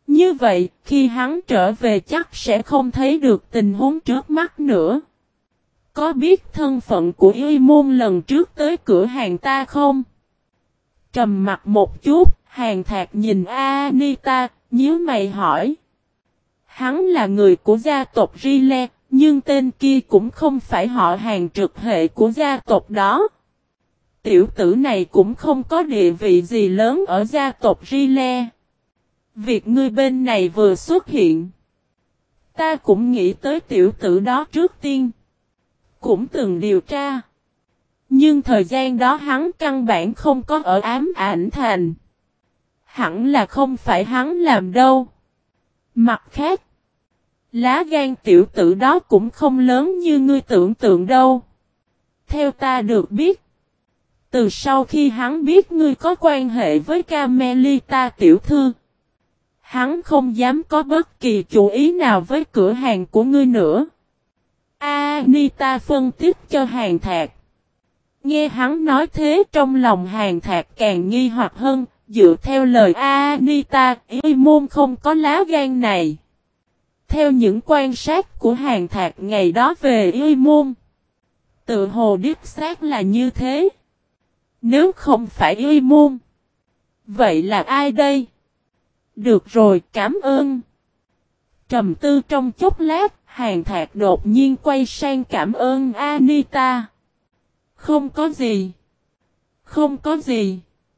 Như vậy, khi hắn trở về chắc sẽ không thấy được tình huống trước mắt nữa. Có biết thân phận của Y Môn lần trước tới cửa hàng ta không? Trầm mặt một chút, Hàn Thạc nhìn Anita, nhíu mày hỏi. Hắn là người của gia tộc Rile, nhưng tên kia cũng không phải họ Hàn trực hệ của gia tộc đó. Tiểu tử này cũng không có địa vị gì lớn ở gia tộc Rile. Việc ngươi bên này vừa xuất hiện, ta cũng nghĩ tới tiểu tử đó trước tiên. Cũng từng điều tra. Nhưng thời gian đó hắn căn bản không có ở Ám Ảnh Thành. Hẳn là không phải hắn làm đâu. Mặt khác, lá gan tiểu tử đó cũng không lớn như ngươi tưởng tượng đâu. Theo ta được biết, từ sau khi hắn biết ngươi có quan hệ với Carmelita tiểu thư, hắn không dám có bất kỳ chủ ý nào với cửa hàng của ngươi nữa. Anita phân tích cho Hàn Thạc. Nghe hắn nói thế trong lòng Hàn Thạc càng nghi hoặc hơn, dựa theo lời Anita, Y Môn không có lá gan này. Theo những quan sát của Hàn Thạc ngày đó về Y Môn, tự hồ đích xác là như thế. Nếu không phải Y Môn, vậy là ai đây? Được rồi, cảm ơn. Trầm tư trong chốc lát, Hàn Thạc đột nhiên quay sang cảm ơn Anita. Không có gì. Không có gì.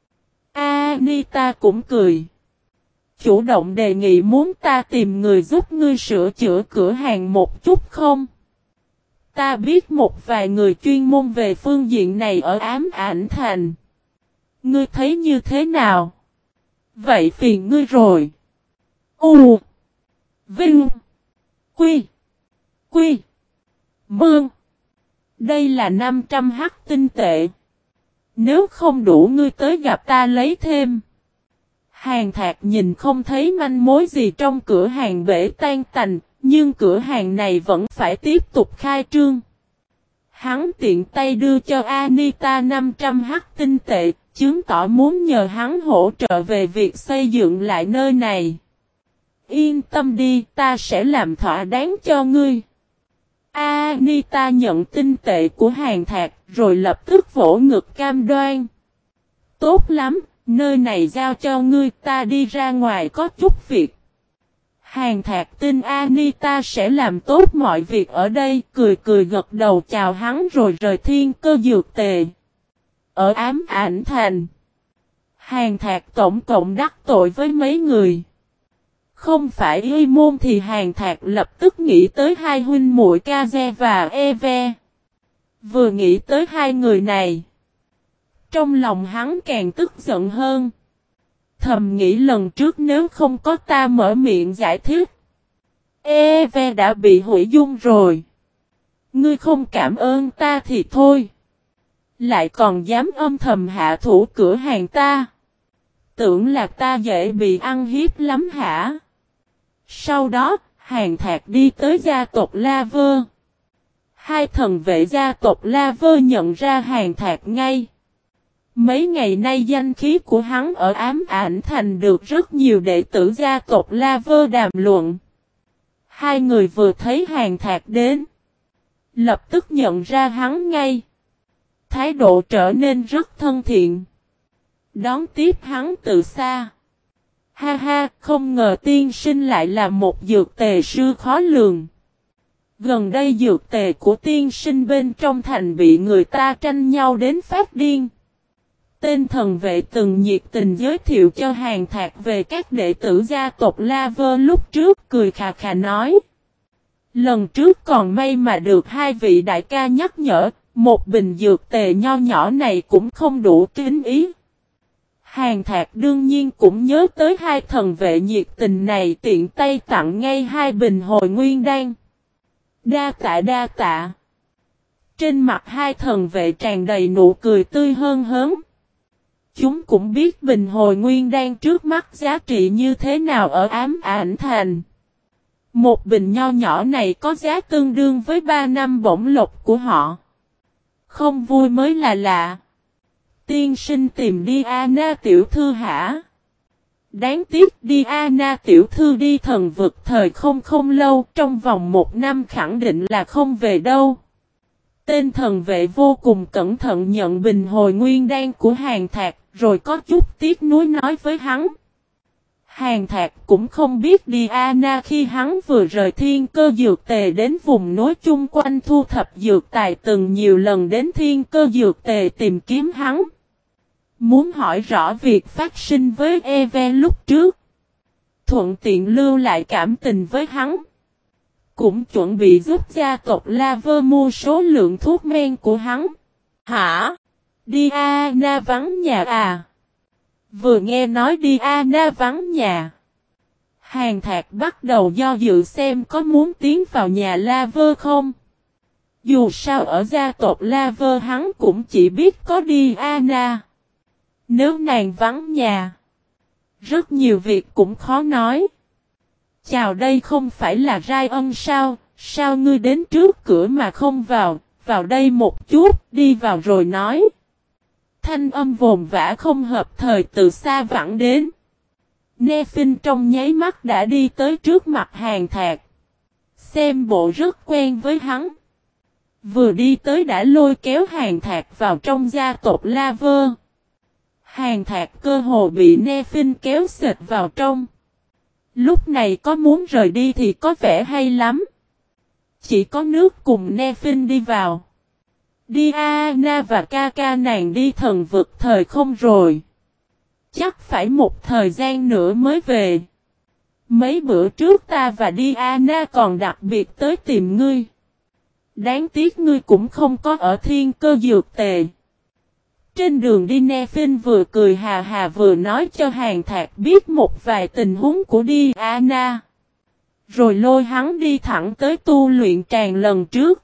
Anita cũng cười. Chủ động đề nghị muốn ta tìm người giúp ngươi sửa chữa cửa hàng một chút không? Ta biết một vài người chuyên môn về phương diện này ở Ám Ảnh Thành. Ngươi thấy như thế nào? Vậy phiền ngươi rồi. U. Vinh. Quy. Quy. Mương. Đây là 500 hắc tinh tệ. Nếu không đủ ngươi tới gặp ta lấy thêm. Hàn Thạc nhìn không thấy manh mối gì trong cửa hàng bể tan tành, nhưng cửa hàng này vẫn phải tiếp tục khai trương. Hắn tiện tay đưa cho Anita 500 hắc tinh tệ, chứng tỏ muốn nhờ hắn hỗ trợ về việc xây dựng lại nơi này. Yên tâm đi, ta sẽ làm thỏa đáng cho ngươi. Anita nhận tinh tệ của Hàn Thạc rồi lập tức vỗ ngực cam đoan. Tốt lắm, nơi này giao cho ngươi, ta đi ra ngoài có chút việc. Hàn Thạc tin Anita sẽ làm tốt mọi việc ở đây, cười cười gật đầu chào hắn rồi rời Thiên Cơ Dược Tề. Ở Ám Ảnh Thành, Hàn Thạc tổng cộng đắc tội với mấy người. Không phải Y Môn thì Hàn Thạc lập tức nghĩ tới hai huynh muội Kaze và Eve. Vừa nghĩ tới hai người này, trong lòng hắn càng tức giận hơn. Thầm nghĩ lần trước nếu không có ta mở miệng giải thích, Eve đã bị hủy dung rồi. Ngươi không cảm ơn ta thì thôi, lại còn dám âm thầm hạ thủ cửa hàng ta. Tưởng là ta dễ bị ăn hiếp lắm hả? Sau đó, Hàn Thạc đi tới gia tộc La Vơ. Hai thần vệ gia tộc La Vơ nhận ra Hàn Thạc ngay. Mấy ngày nay danh khí của hắn ở Ám Ảnh Thành được rất nhiều đệ tử gia tộc La Vơ đàm luận. Hai người vừa thấy Hàn Thạc đến, lập tức nhận ra hắn ngay. Thái độ trở nên rất thân thiện. Đón tiếp hắn từ xa. Ha ha, không ngờ tiên sinh lại là một dược tề sư khó lường. Gần đây dược tề của tiên sinh bên trong thành bị người ta tranh nhau đến phát điên. Tên thần vệ từng nhiệt tình giới thiệu cho Hàn Thạc về các đệ tử gia tộc La Vơ lúc trước, cười khà khà nói. Lần trước còn may mà được hai vị đại ca nhắc nhở, một bình dược tề nho nhỏ này cũng không đủ kín ý. Hàn Thạc đương nhiên cũng nhớ tới hai thần vệ nhiệt tình này, tiện tay tặng ngay hai bình hồi nguyên đan. Đa tạ đa tạ. Trên mặt hai thần vệ tràn đầy nụ cười tươi hơn hớn. Chúng cũng biết bình hồi nguyên đan trước mắt giá trị như thế nào ở Ám Ảnh Thành. Một bình nho nhỏ này có giá tương đương với 3 năm bổng lộc của họ. Không vui mới là lạ. Tiên sinh tìm đi Anna tiểu thư hả? Đáng tiếc Diana tiểu thư đi thần vực thời không lâu, trong vòng 1 năm khẳng định là không về đâu. Tên thần vệ vô cùng cẩn thận nhận bình hồi nguyên đan của Hàn Thạc, rồi có chút tiếc nuối nói với hắn. Hàn Thạc cũng không biết Diana khi hắn vừa rời Thiên Cơ Dược Tề đến vùng núi chung quanh thu thập dược tài từng nhiều lần đến Thiên Cơ Dược Tề tìm kiếm hắn. Muốn hỏi rõ việc phát sinh với Eve lúc trước. Thuận tiện lưu lại cảm tình với hắn. Cũng chuẩn bị giúp gia tộc Laver mua số lượng thuốc men của hắn. Hả? Diana vắng nhà à? Vừa nghe nói Diana vắng nhà. Hàn Thạc bắt đầu do dự xem có muốn tiến vào nhà Laver không. Dù sao ở gia tộc Laver hắn cũng chỉ biết có Diana. Nếu nàng vắng nhà, rất nhiều việc cũng khó nói. Chào, đây không phải là Ryan sao? Sao ngươi đến trước cửa mà không vào? Vào đây một chút, đi vào rồi nói. Thanh âm vồn vã không hợp thời từ xa vẳng đến. Nephin trong nháy mắt đã đi tới trước mặt Hàn Thạc. Xem bộ rất quen với hắn. Vừa đi tới đã lôi kéo Hàn Thạc vào trong gia tộc Laver. Hàn Thạc cơ hồ bị Nephin kéo xệt vào trong. Lúc này có muốn rời đi thì có vẻ hay lắm. Chỉ có nước cùng Nephin đi vào. Diana và ca nàng đi thần vực thời không rồi. Chắc phải một thời gian nữa mới về. Mấy bữa trước ta và Diana còn đặc biệt tới tìm ngươi. Đáng tiếc ngươi cũng không có ở Thiên Cơ Dược Tề. Trên đường đi Nephin vừa cười hà hà vừa nói cho Hàn Thạc biết một vài tình huống của Diana. Rồi lôi hắn đi thẳng tới tu luyện tràng lần trước.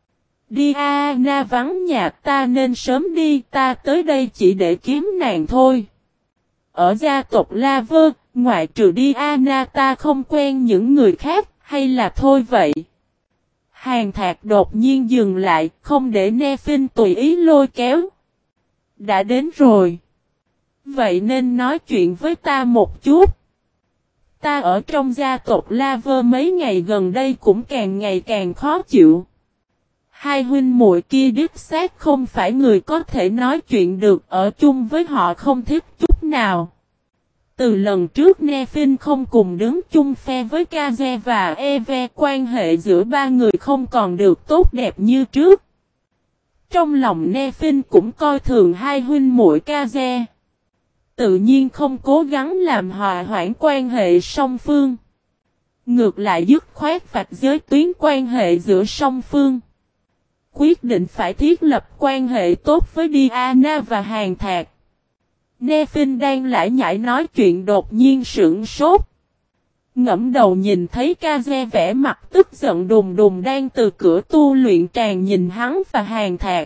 Diana vắng nhà, ta nên sớm đi, ta tới đây chỉ để kiếm nàng thôi. Ở gia tộc Laver, ngoại trừ Diana ta không quen những người khác, hay là thôi vậy? Hàn Thạc đột nhiên dừng lại, không để Nephin tùy ý lôi kéo. Đã đến rồi. Vậy nên nói chuyện với ta một chút. Ta ở trong gia tộc Laver mấy ngày gần đây cũng càng ngày càng khó chịu. Hai huynh muội kia đích xác không phải người có thể nói chuyện được, ở chung với họ không thích chút nào. Từ lần trước Nephin không cùng đứng chung phe với Kaze và Eve, quan hệ giữa ba người không còn được tốt đẹp như trước. Trong lòng Nephin cũng coi thường hai huynh muội Kaze. Tự nhiên không cố gắng làm hòa hoãn quan hệ song phương. Ngược lại dứt khoát vạch giới tuyến quan hệ giữa song phương. Quyết định phải thiết lập quan hệ tốt với Diana và Hàn Thạc. Nephin đang lải nhải nói chuyện đột nhiên sững sốt. Ngẫm đầu nhìn thấy Kaze vẻ mặt tức giận đùng đùng đang từ cửa tu luyện tràn nhìn hắn và Hàn Thạc.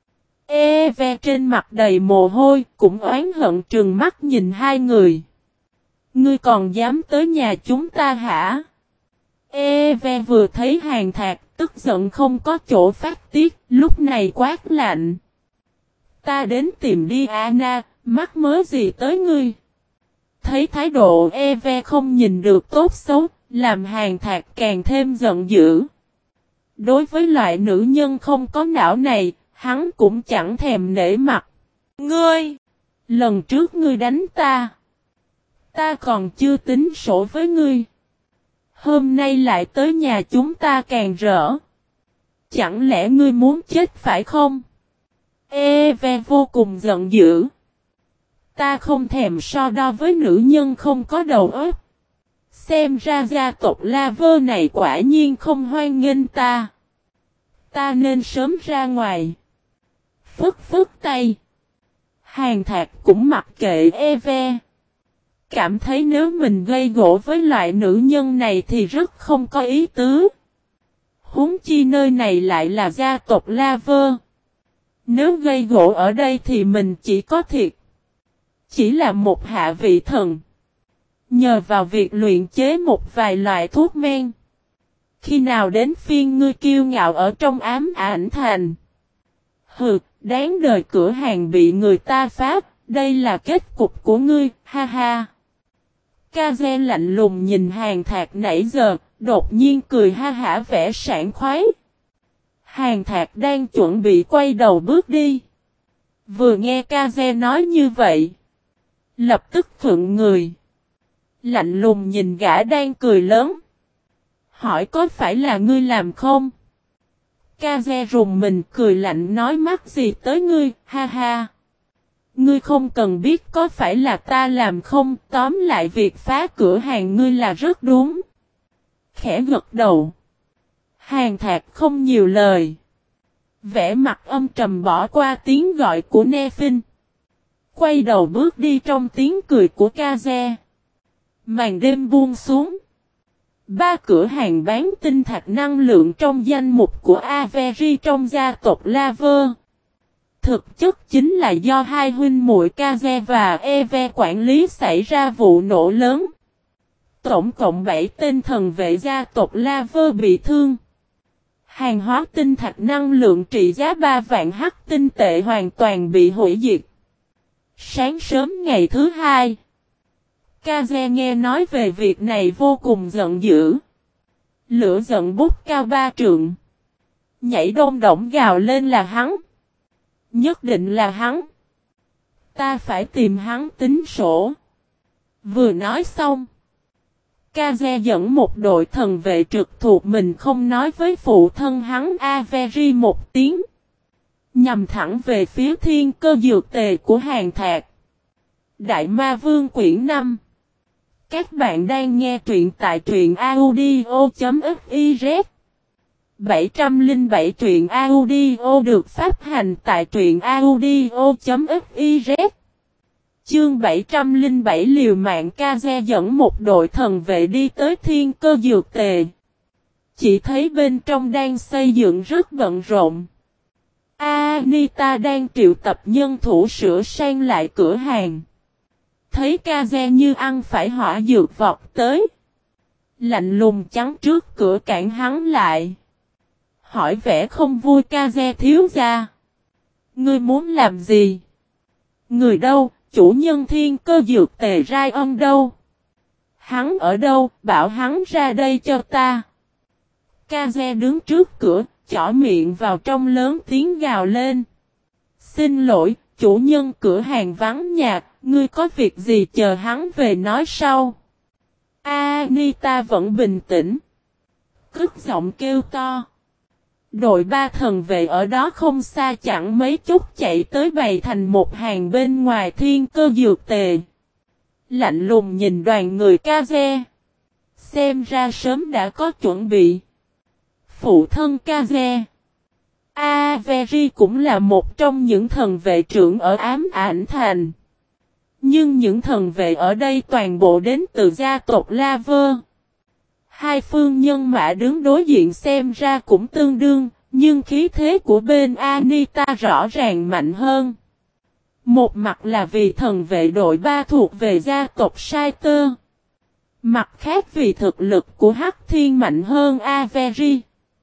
Eve trên mặt đầy mồ hôi, cũng oán hận trừng mắt nhìn hai người. Ngươi còn dám tới nhà chúng ta hả? Eve vừa thấy Hàn Thạc, tức giận không có chỗ phát tiết, lúc này quát lạnh. Ta đến tìm Diana, mắc mớ gì tới ngươi? Thấy thái độ Eve không nhìn được tốt xấu, làm Hàn Thạc càng thêm giận dữ. Đối với loại nữ nhân không có não này, hắn cũng chẳng thèm nể mặt. Ngươi! Lần trước ngươi đánh ta. Ta còn chưa tính sổ với ngươi. Hôm nay lại tới nhà chúng ta càng rỡ. Chẳng lẽ ngươi muốn chết phải không? Eve vô cùng giận dữ. Ta không thèm so đo với nữ nhân không có đầu óc. Xem ra gia tộc Laver này quả nhiên không hoan nghênh ta. Ta nên sớm ra ngoài. Phất tay. Hàn Thạc cũng mặc kệ Eve. Cảm thấy nếu mình gây gỗ với loại nữ nhân này thì rất không có ý tứ. Huống chi nơi này lại là gia tộc Laver. Nếu gây gỗ ở đây thì mình chỉ có thiệt. Chỉ là một hạ vị thần. Nhờ vào việc luyện chế một vài loại thuốc men. Khi nào đến phiên ngươi kiêu ngạo ở trong ám ảnh thành. Hừ, đáng đời cửa hàng bị người ta phá, đây là kết cục của ngươi, ha ha. Kaze lạnh lùng nhìn Hàn Thạc nãy giờ, đột nhiên cười ha hả vẻ sảng khoái. Hàn Thạc đang chuẩn bị quay đầu bước đi. Vừa nghe Kaze nói như vậy, lập tức khựng người. Lạnh lùng nhìn gã đang cười lớn. Hỏi có phải là ngươi làm không? Kaze rùng mình cười lạnh nói mắc gì tới ngươi, ha ha. Ngươi không cần biết có phải là ta làm không, tóm lại việc phá cửa hàng ngươi là rất đúng. Khẽ gật đầu. Hàn Thạc không nhiều lời. Vẻ mặt âm trầm bỏ qua tiếng gọi của Nephin. Quay đầu bước đi trong tiếng cười của Kaze. Màn đêm buông xuống. 3 cửa hàng bán tinh thạch năng lượng trong danh mục của Avery trong gia tộc Laver. Thực chất chính là do hai huynh muội Kaze và Eve quản lý xảy ra vụ nổ lớn. Tổng cộng 7 tên thần vệ gia tộc Laver bị thương. Hàng hóa tinh thạch năng lượng trị giá 3 vạn hắc tinh tệ hoàn toàn bị hủy diệt. Sáng sớm ngày thứ 2, Kaze nghe nói về việc này vô cùng giận dữ. Lửa giận bút cao 3 trượng. Nhảy đông động gào lên là hắn. Nhất định là hắn. Ta phải tìm hắn tính sổ. Vừa nói xong, Kaze dẫn một đội thần vệ trực thuộc mình không nói với phụ thân hắn Avery một tiếng. Nhằm thẳng về phía thiên cơ dược tề của Hàn Thạc. Đại Ma Vương quyển 5. Các bạn đang nghe truyện tại truyện audio.fiz. 707 truyện audio được phát hành tại truyện audio.fiz. Chương 707 liều mạng Kaze dẫn một đội thần vệ đi tới thiên cơ dược tề. Chỉ thấy bên trong đang xây dựng rất bận rộn. Anita đang triệu tập nhân thủ sửa sang lại cửa hàng. Thấy Kaze như ăn phải hỏa dược vọt tới. Lạnh lùng chắn trước cửa cản hắn lại. Hỏi vẻ không vui Kaze thiếu gia. Ngươi muốn làm gì? Người đâu? Chủ nhân thiên cơ dược tề Ryan đâu? Hắn ở đâu? Bảo hắn ra đây cho ta. Kaze đứng trước cửa, chỏ miệng vào trong lớn tiếng gào lên. Xin lỗi, chủ nhân cửa hàng vắng nhà, ngươi có việc gì chờ hắn về nói sau. Anita vẫn bình tĩnh. Cất giọng kêu to. Đội 3 thần vệ ở đó không xa chẳng mấy chút chạy tới bày thành một hàng bên ngoài thiên cơ dược tề. Lạnh lùng nhìn đoàn người Kaze. Xem ra sớm đã có chuẩn bị. Phụ thân Kaze. Avery cũng là một trong những thần vệ trưởng ở Ám Ảnh Thành. Nhưng những thần vệ ở đây toàn bộ đến từ gia tộc Laver. Hai phương nhân mã đứng đối diện xem ra cũng tương đương, nhưng khí thế của bên Anita rõ ràng mạnh hơn. Một mặt là vì thần vệ đội 3 thuộc về gia tộc Saiter. Mặt khác vì thực lực của Hắc Thiên mạnh hơn Avery.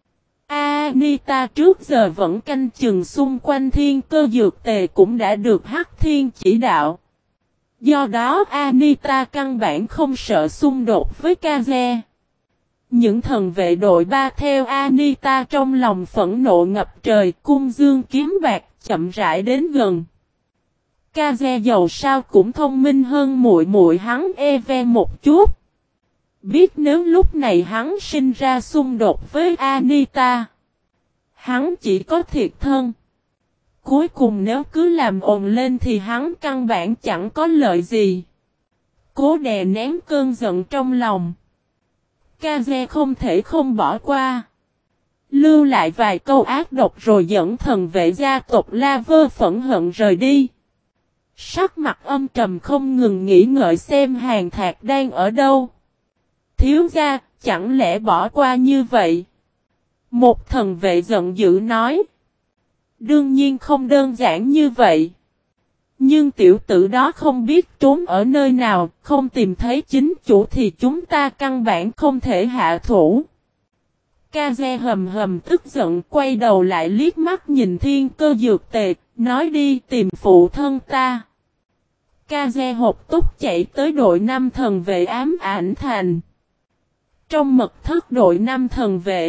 Anita trước giờ vẫn canh chừng xung quanh thiên cơ dược tề cũng đã được Hắc Thiên chỉ đạo. Do đó Anita căn bản không sợ xung đột với Kaze. Những thần vệ đội 3 theo Anita trong lòng phẫn nộ ngập trời, cung dương kiếm bạc chậm rãi đến gần. Kaze dầu sao cũng thông minh hơn muội muội hắn Eve một chút. Biết nếu lúc này hắn sinh ra xung đột với Anita, hắn chỉ có thiệt thân. Cuối cùng nếu cứ làm ồn lên thì hắn căn bản chẳng có lợi gì. Cố đè nén cơn giận trong lòng. Kaze không thể không bỏ qua. Lưu lại vài câu ác độc rồi dẫn thần vệ gia tộc Laver phẫn hận rời đi. Sắc mặt âm trầm không ngừng nghĩ ngợi xem Hàn Thạc đang ở đâu. Thiếu gia, chẳng lẽ bỏ qua như vậy? Một thần vệ giận dữ nói. Đương nhiên không đơn giản như vậy. Nhưng tiểu tử đó không biết trốn ở nơi nào, không tìm thấy chính chủ thì chúng ta căn bản không thể hạ thủ. Kaze hầm hầm tức giận quay đầu lại liếc mắt nhìn thiên cơ dược tề, nói đi tìm phụ thân ta. Kaze hộp túc chạy tới đội 5 thần vệ ám ảnh thành. Trong mật thất đội 5 thần vệ,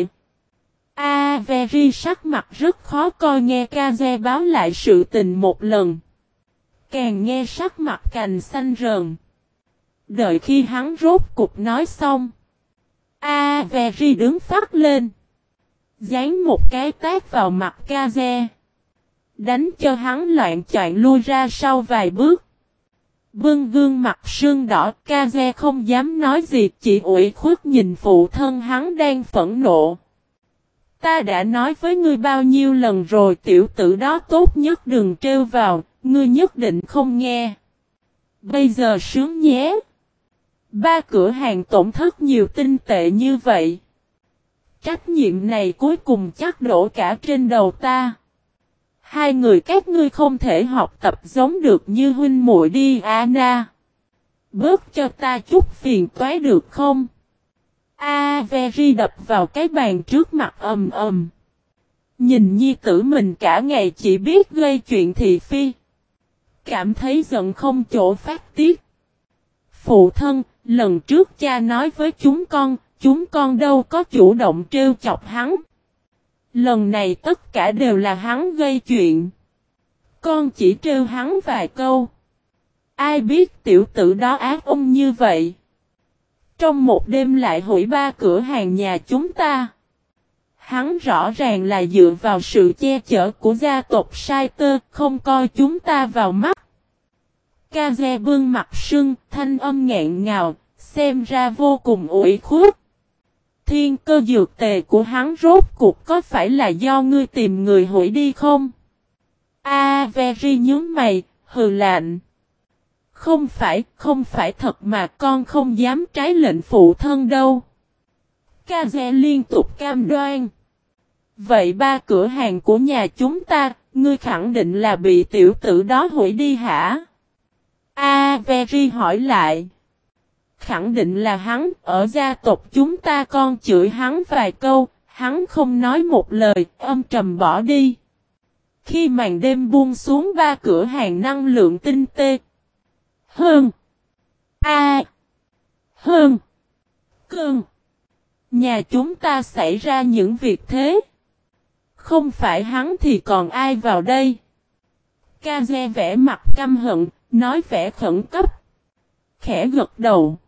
Avery sắc mặt rất khó coi nghe Kaze báo lại sự tình một lần. Càng nghe sắc mặt càng xanh rờn. Đợi khi hắn rốt cục nói xong, Avery đứng phát lên, giáng một cái tát vào mặt Kaze, đánh cho hắn loạn choạng lui ra sau vài bước. Bưng gương mặt sưng đỏ, Kaze không dám nói gì, chỉ ủy khuất nhìn phụ thân hắn đang phẫn nộ. Ta đã nói với ngươi bao nhiêu lần rồi, tiểu tử đó tốt nhất đừng trêu vào, ngươi nhất định không nghe. Bây giờ sướng nhé. 3 cửa hàng tổn thất nhiều tinh tệ như vậy. Trách nhiệm này cuối cùng chắc đổ cả trên đầu ta. 2 người các ngươi không thể học tập giống được như huynh muội đi Anna. Bớt cho ta chút phiền toái được không? Avery đập vào cái bàn trước mặt ầm ầm. Nhìn nhi tử mình cả ngày chỉ biết gây chuyện thị phi. Cảm thấy giận không chỗ phát tiết. Phụ thân, lần trước cha nói với chúng con đâu có chủ động trêu chọc hắn. Lần này tất cả đều là hắn gây chuyện. Con chỉ trêu hắn vài câu. Ai biết tiểu tử đó ác ôn như vậy. Trong một đêm lại hủy 3 cửa hàng nhà chúng ta. Hắn rõ ràng là dựa vào sự che chở của gia tộc Saiter, không coi chúng ta vào mắt. Kaze bưng mặt sưng, thanh âm nghẹn ngào, xem ra vô cùng ủy khuất. Thiên cơ dược tề của hắn rốt cuộc có phải là do ngươi tìm người hủy đi không? Avery nhướng mày, hừ lạnh. Không phải thật mà con không dám trái lệnh phụ thân đâu. Kaze liên tục cam đoan. Vậy 3 cửa hàng của nhà chúng ta, ngươi khẳng định là bị tiểu tử đó hủy đi hả? Avery hỏi lại. Khẳng định là hắn, ở gia tộc chúng ta con chửi hắn vài câu, hắn không nói một lời, âm trầm bỏ đi. Khi màn đêm buông xuống 3 cửa hàng năng lượng tinh tê. Hơn. Hơn. Cơn. Nhà chúng ta xảy ra những việc thế. Không phải hắn thì còn ai vào đây? Kaze vẽ mặt căm hận, nói vẻ khẩn cấp. Khẽ gật đầu.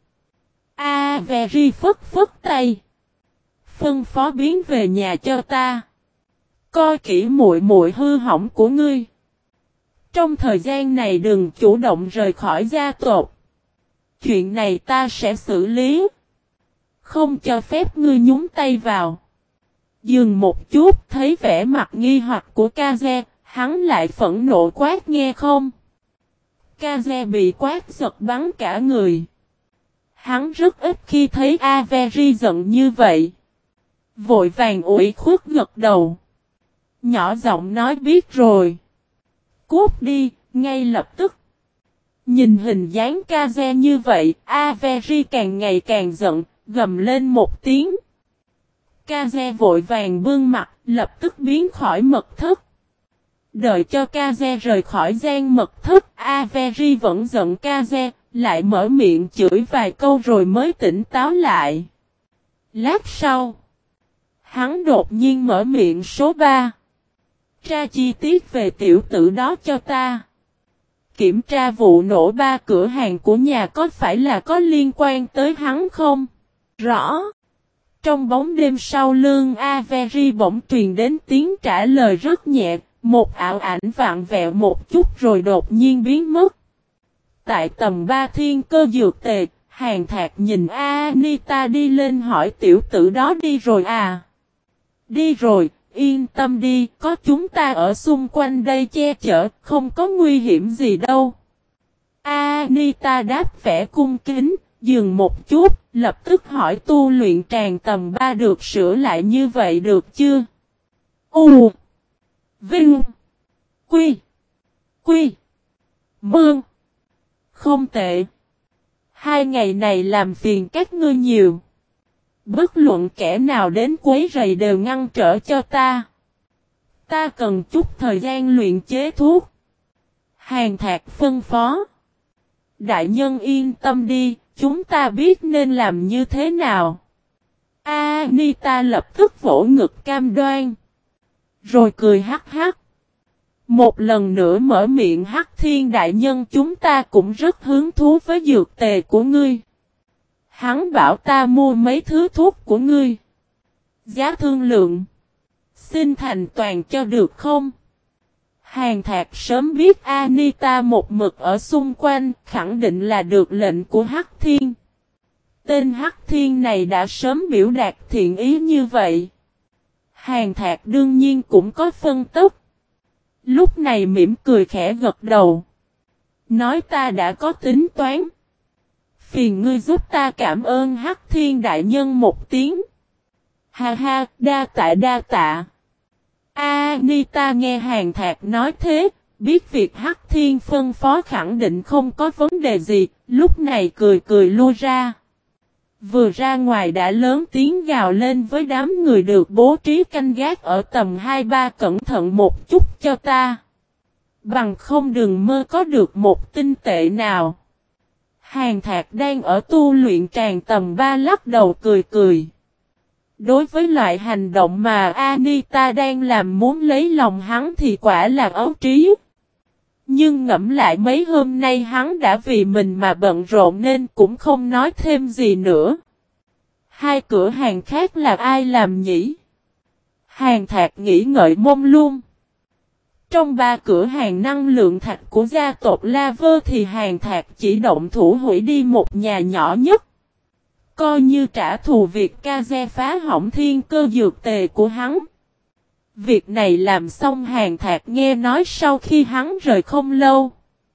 Avery phất phất tay. Phân phó biến về nhà cho ta. Coi kỹ muội muội hư hỏng của ngươi. Trong thời gian này đừng chủ động rời khỏi gia tộc. Chuyện này ta sẽ xử lý. Không cho phép ngươi nhúng tay vào. Dừng một chút, thấy vẻ mặt nghi hoặc của Kaze, hắn lại phẫn nộ quát nghe không. Kaze bị quát giật bắn cả người. Hắn rất ít khi thấy Avery giận như vậy. Vội vàng ủy khuất gật đầu. Nhỏ giọng nói biết rồi. Cút đi, ngay lập tức. Nhìn hình dáng Kaze như vậy, Avery càng ngày càng giận, gầm lên một tiếng. Kaze vội vàng bưng mặt, lập tức biến khỏi mật thất. Đợi cho Kaze rời khỏi gian mật thất, Avery vẫn giận Kaze, lại mở miệng chửi vài câu rồi mới tỉnh táo lại. Lát sau, hắn đột nhiên mở miệng số 3. Tra chi tiết về tiểu tử đó cho ta. Kiểm tra vụ nổ 3 cửa hàng của nhà có phải là có liên quan tới hắn không? Rõ. Trong bóng đêm sau lưng Avery bỗng truyền đến tiếng trả lời rất nhẹ, một ảo ảnh vạn vẹo một chút rồi đột nhiên biến mất. Tại tầng 3 thiên cơ dược tề, Hàn Thạc nhìn Anita đi lên hỏi tiểu tử đó đi rồi à? Đi rồi, yên tâm đi, có chúng ta ở xung quanh đây che chở, không có nguy hiểm gì đâu. Anita đáp vẻ cung kính, dừng một chút, lập tức hỏi tu luyện tràng tầng 3 được sửa lại như vậy được chưa? U Vinh Quy Quy Mương. Không tệ. 2 ngày này làm phiền các ngươi nhiều. Bất luận kẻ nào đến quấy rầy đều ngăn trở cho ta. Ta cần chút thời gian luyện chế thuốc. Hàn Thạc phân phó. Đại nhân yên tâm đi, chúng ta biết nên làm như thế nào. Anita lập tức vỗ ngực cam đoan. Rồi cười hắc hắc. Một lần nữa mở miệng Hắc Thiên đại nhân, chúng ta cũng rất hứng thú với dược tề của ngươi. Hắn bảo ta mua mấy thứ thuốc của ngươi. Giá thương lượng. Xin thành toàn cho được không? Hàn Thạc sớm biết Anita một mực ở xung quanh, khẳng định là được lệnh của Hắc Thiên. Tên Hắc Thiên này đã sớm biểu đạt thiện ý như vậy. Hàn Thạc đương nhiên cũng có phân tích. Lúc này mỉm cười khẽ gật đầu. Nói ta đã có tính toán. Phiền ngươi giúp ta cảm ơn Hắc Thiên đại nhân một tiếng. Ha ha, đa tạ đa tạ. Anita nghe Hàn Thạc nói thế, biết việc Hắc Thiên phân phó khẳng định không có vấn đề gì, lúc này cười cười lui ra. Vừa ra ngoài đã lớn tiếng gào lên với đám người được bố trí canh gác ở tầm 2-3, cẩn thận một chút cho ta. Bằng không đừng mơ có được một tinh tệ nào. Hàn Thạc đang ở tu luyện tràng tầm 3 lắc đầu cười cười. Đối với loại hành động mà Anita đang làm muốn lấy lòng hắn thì quả là ấu trí. Nhưng ngẫm lại mấy hôm nay hắn đã vì mình mà bận rộn nên cũng không nói thêm gì nữa. Hai cửa hàng khác là ai làm nhỉ? Hàn Thạc nghĩ ngợi mông lung. Trong 3 cửa hàng năng lượng thạch của gia tộc La Vơ thì Hàn Thạc chỉ động thủ hủy đi một nhà nhỏ nhất. Coi như trả thù việc Kaze phá hỏng thiên cơ dược tề của hắn. Việc này làm xong Hàn Thạc nghe nói sau khi hắn rời không lâu.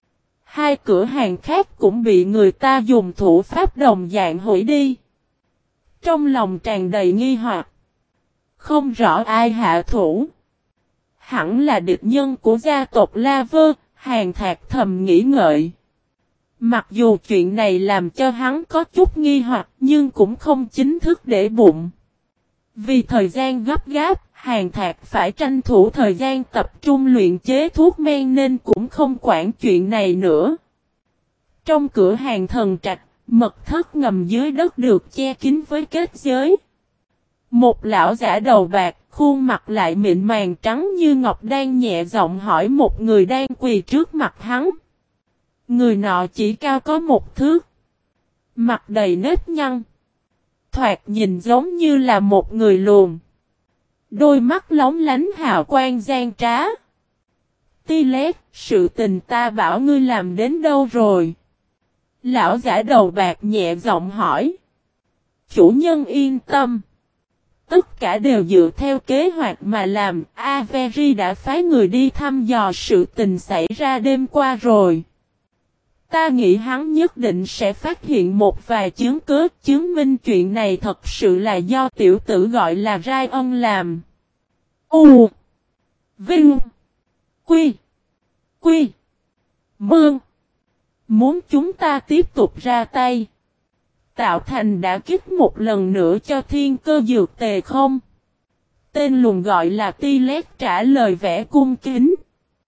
2 cửa hàng khác cũng bị người ta dùng thủ pháp đồng dạng hủy đi. Trong lòng tràn đầy nghi hoặc. Không rõ ai hạ thủ. Hẳn là địch nhân của gia tộc La Vơ, Hàn Thạc thầm nghĩ ngợi. Mặc dù chuyện này làm cho hắn có chút nghi hoặc nhưng cũng không chính thức để bụng. Vì thời gian gấp gáp, Hàn Thạc phải tranh thủ thời gian tập trung luyện chế thuốc men nên cũng không quản chuyện này nữa. Trong cửa hàng thần trạch, mật thất ngầm dưới đất được che kín với kết giới. Một lão giả đầu bạc, khuôn mặt lại mịn màng trắng như ngọc đang nhẹ giọng hỏi một người đang quỳ trước mặt hắn. Người nọ chỉ cao có 1 thước. Mặt đầy nếp nhăn. Thoạt nhìn giống như là một người lùn. Đôi mắt lóng lánh hào quang gian trá. Ti-lét, sự tình ta bảo ngươi làm đến đâu rồi? Lão giả đầu bạc nhẹ giọng hỏi. Chủ nhân yên tâm. Tất cả đều dựa theo kế hoạch mà làm. Avery đã phái người đi thăm dò sự tình xảy ra đêm qua rồi. Ta nghĩ hắn nhất định sẽ phát hiện một vài chứng cứ chứng minh chuyện này thật sự là do tiểu tử gọi là Ryan làm. U Vinh Quy Quy Mương. Muốn chúng ta tiếp tục ra tay tạo thành đả kích một lần nữa cho thiên cơ dược tề không? Tên lùn gọi là Ti-lét trả lời vẻ cung kính.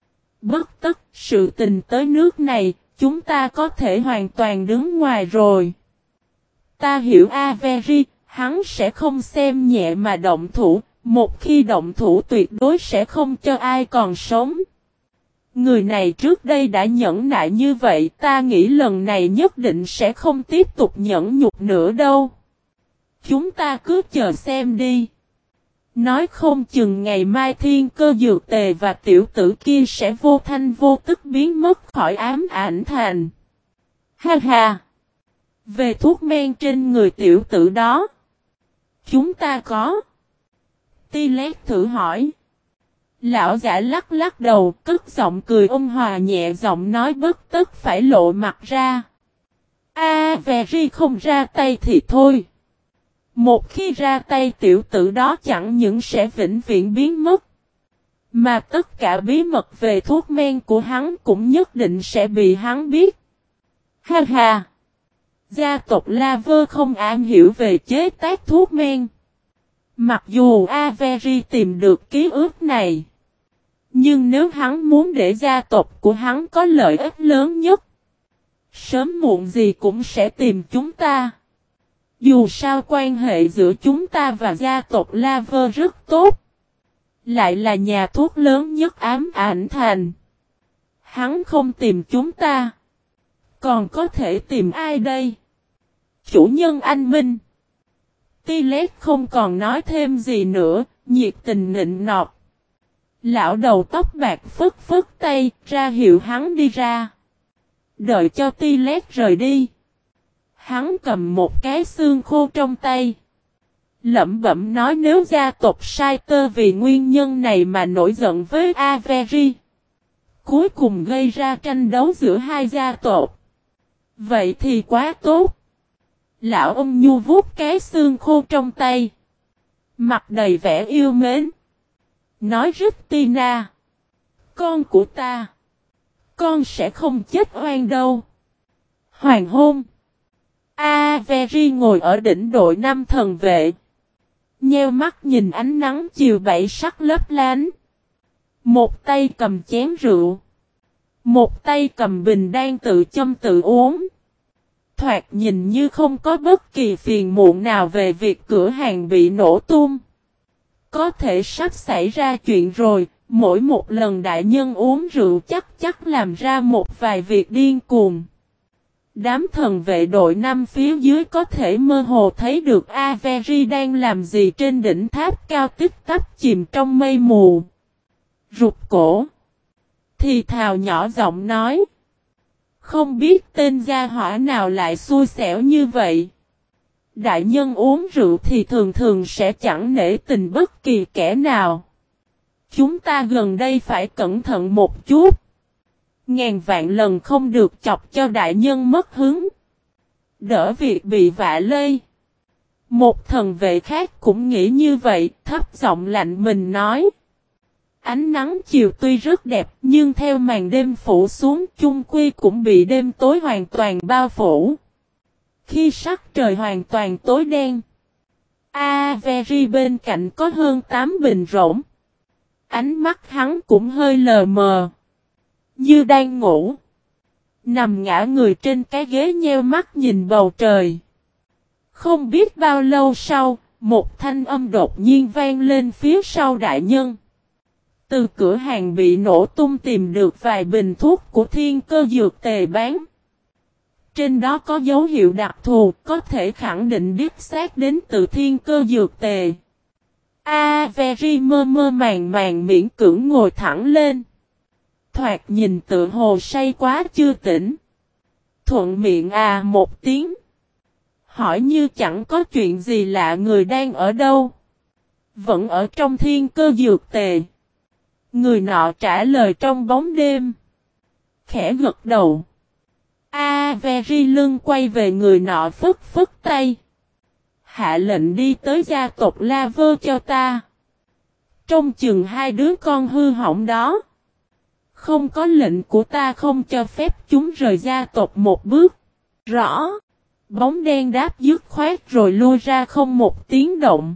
Bất tất sự tình tới nước này, chúng ta có thể hoàn toàn đứng ngoài rồi. Ta hiểu Avery, hắn sẽ không xem nhẹ mà động thủ, một khi động thủ tuyệt đối sẽ không cho ai còn sống. Người này trước đây đã nhẫn nại như vậy, ta nghĩ lần này nhất định sẽ không tiếp tục nhẫn nhục nữa đâu. Chúng ta cứ chờ xem đi. Nói không chừng ngày mai thiên cơ dược tề và tiểu tử kia sẽ vô thanh vô tức biến mất khỏi ám ảnh thành. Ha ha! Về thuốc men trên người tiểu tử đó. Chúng ta có. Ti-lét thử hỏi. Lão giả lắc lắc đầu, cất giọng cười ôn hòa nhẹ giọng nói bất tất phải lộ mặt ra. Avery không ra tay thì thôi. Một khi ra tay tiểu tử đó chẳng những sẽ vĩnh viễn biến mất. Mà tất cả bí mật về thuốc men của hắn cũng nhất định sẽ bị hắn biết. Ha ha! Gia tộc La Vơ không am hiểu về chế tác thuốc men. Mặc dù Avery tìm được ký ức này. Nhưng nếu hắn muốn để gia tộc của hắn có lợi ích lớn nhất. Sớm muộn gì cũng sẽ tìm chúng ta. Dù sao quan hệ giữa chúng ta và gia tộc La Vơ rất tốt. Lại là nhà thuốc lớn nhất Ám Ảnh Thành. Hắn không tìm chúng ta. Còn có thể tìm ai đây? Chủ nhân anh Minh. Tilet không còn nói thêm gì nữa, nhiệt tình nịnh nọt. Lão đầu tóc bạc phất phất tay, ra hiệu hắn đi ra. Đợi cho Tilet rời đi. Hắn cầm một cái xương khô trong tay. Lẩm bẩm nói nếu gia tộc Saiter vì nguyên nhân này mà nổi giận với Avery. Cuối cùng gây ra tranh đấu giữa hai gia tộc. Vậy thì quá tốt. Lão ông nhu vuốt cái xương khô trong tay. Mặt đầy vẻ yêu mến. Nói Tina. Con của ta. Con sẽ không chết oan đâu. Hoàng hôn. Avery ngồi ở đỉnh đội 5 thần vệ. Nheo mắt nhìn ánh nắng chiều bảy sắc lấp lánh. Một tay cầm chén rượu. Một tay cầm bình đang tự châm tự uống. Thoạt nhìn như không có bất kỳ phiền muộn nào về việc cửa hàng bị nổ tung. Có thể sắp xảy ra chuyện rồi, mỗi một lần đại nhân uống rượu chắc làm ra một vài việc điên cuồng. Đám thần vệ đội 5 phía dưới có thể mơ hồ thấy được Avery đang làm gì trên đỉnh tháp cao tích tắp chìm trong mây mù. Rụt cổ. Thì thào nhỏ giọng nói. Không biết tên gia hỏa nào lại xui xẻo như vậy. Đại nhân uống rượu thì thường sẽ chẳng nể tình bất kỳ kẻ nào. Chúng ta gần đây phải cẩn thận một chút. Ngàn vạn lần không được chọc cho đại nhân mất hứng. Đỡ việc bị vạ lây. Một thần vệ khác cũng nghĩ như vậy, thấp giọng lạnh mình nói. Ánh nắng chiều tuy rất đẹp, nhưng theo màn đêm phủ xuống chung quy cũng bị đêm tối hoàn toàn bao phủ. Khi sắc trời hoàn toàn tối đen, Avery bên cạnh có hơn 8 bình rỗng. Ánh mắt hắn cũng hơi lờ mờ. Như đang ngủ. Nằm ngã người trên cái ghế nheo mắt nhìn bầu trời. Không biết bao lâu sau, một thanh âm đột nhiên vang lên phía sau đại nhân. Từ cửa hàng bị nổ tung tìm được vài bình thuốc của Thiên Cơ Dược Tề bán. Trên đó có dấu hiệu đặc thù, có thể khẳng định đích xác đến từ Thiên Cơ Dược Tề. Avery mơ màng miễn cưỡng ngồi thẳng lên. Thoạt nhìn tự hồ say quá chưa tỉnh. Thuận miệng một tiếng. Hỏi như chẳng có chuyện gì lạ người đang ở đâu. Vẫn ở trong Thiên Cơ Dược Tề. Người nọ trả lời trong bóng đêm. Khẽ gật đầu. Avery lưng quay về người nọ phất tay. Hạ lệnh đi tới gia tộc La Vơ cho ta. Trong chừng hai đứa con hư hỏng đó. Không có lệnh của ta không cho phép chúng rời gia tộc một bước. Rõ. Bóng đen đáp dứt khoát rồi lui ra không một tiếng động.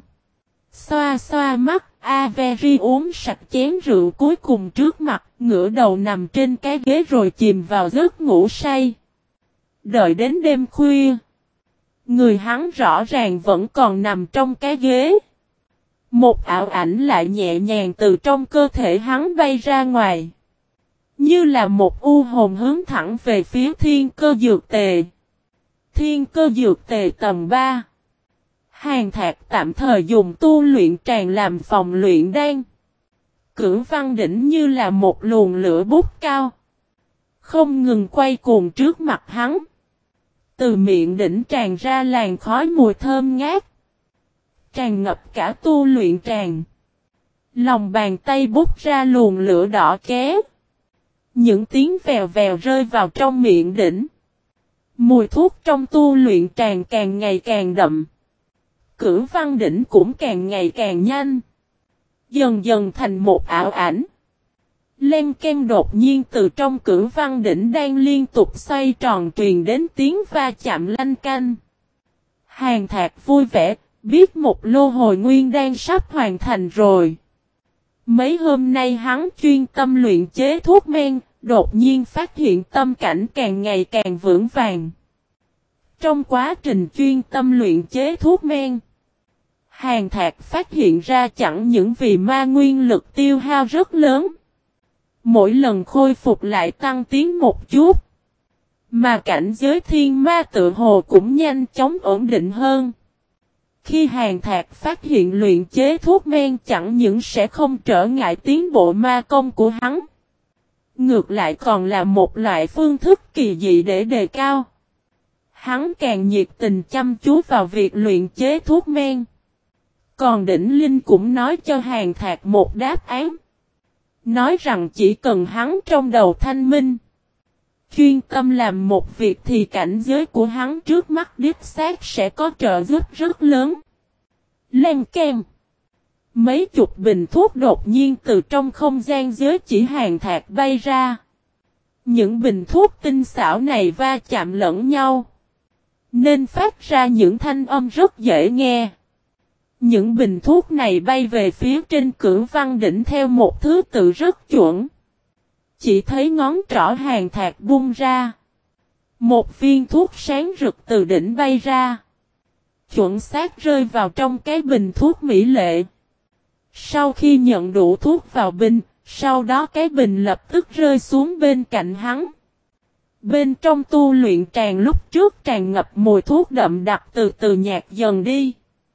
Xoa mắt, Avery uống sạch chén rượu cuối cùng trước mặt, ngửa đầu nằm trên cái ghế rồi chìm vào giấc ngủ say. Đợi đến đêm khuya. Người hắn rõ ràng vẫn còn nằm trong cái ghế. Một ảo ảnh lại nhẹ nhàng từ trong cơ thể hắn bay ra ngoài. Như là một u hồn hướng thẳng về phía Thiên Cơ Dược Tề. Thiên Cơ Dược Tề tầng 3. Hàn Thạc tạm thời dùng tu luyện tràng làm phòng luyện đan. Cửu Văn Đỉnh như là một luồng lửa bút cao. Không ngừng quay cuồng trước mặt hắn. Từ miệng đỉnh tràn ra làn khói mùi thơm ngát. Tràn ngập cả tu luyện tràng. Lòng bàn tay bút ra luồng lửa đỏ ké. Những tiếng vèo vèo rơi vào trong miệng đỉnh. Mùi thuốc trong tu luyện tràng càng ngày càng đậm. Cửu Văn Đỉnh cũng càng ngày càng nhanh. Dần dần thành một ảo ảnh. Len ken đột nhiên từ trong Cửu Văn Đỉnh đang liên tục xoay tròn truyền đến tiếng va chạm lanh canh. Hàn Thạc vui vẻ, biết một lô hồi nguyên đang sắp hoàn thành rồi. Mấy hôm nay hắn chuyên tâm luyện chế thuốc men, Đột nhiên phát hiện tâm cảnh càng ngày càng vững vàng. Trong quá trình chuyên tâm luyện chế thuốc men, Hàn Thạc phát hiện ra chẳng những vì ma nguyên lực tiêu hao rất lớn, mỗi lần khôi phục lại tăng tiến một chút, mà cảnh giới thiên ma tự hồ cũng nhanh chóng ổn định hơn. Khi Hàn Thạc phát hiện luyện chế thuốc men chẳng những sẽ không trở ngại tiến bộ ma công của hắn, ngược lại còn là một loại phương thức kỳ dị để đề cao. Hắn càng nhiệt tình chăm chú vào việc luyện chế thuốc men. Còn Đỉnh Linh cũng nói cho Hàn Thạc một đáp án. Nói rằng chỉ cần hắn trong đầu thanh minh, chuyên tâm làm một việc thì cảnh giới của hắn trước mắt đích xác sẽ có trợ giúp rất lớn. Len keng. Mấy chục bình thuốc đột nhiên từ trong không gian giới chỉ Hàn Thạc bay ra. Những bình thuốc tinh xảo này va chạm lẫn nhau, nên phát ra những thanh âm rất dễ nghe. Những bình thuốc này bay về phía trên Cửu Văn Đỉnh theo một thứ tự rất chuẩn. Chỉ thấy ngón trỏ Hàn Thạc bung ra, một viên thuốc sáng rực từ đỉnh bay ra, chuẩn xác rơi vào trong cái bình thuốc mỹ lệ. Sau khi nhận đủ thuốc vào bình, sau đó cái bình lập tức rơi xuống bên cạnh hắn. Bên trong tu luyện tràng lúc trước tràn ngập mùi thuốc đậm đặc từ từ nhạt dần đi.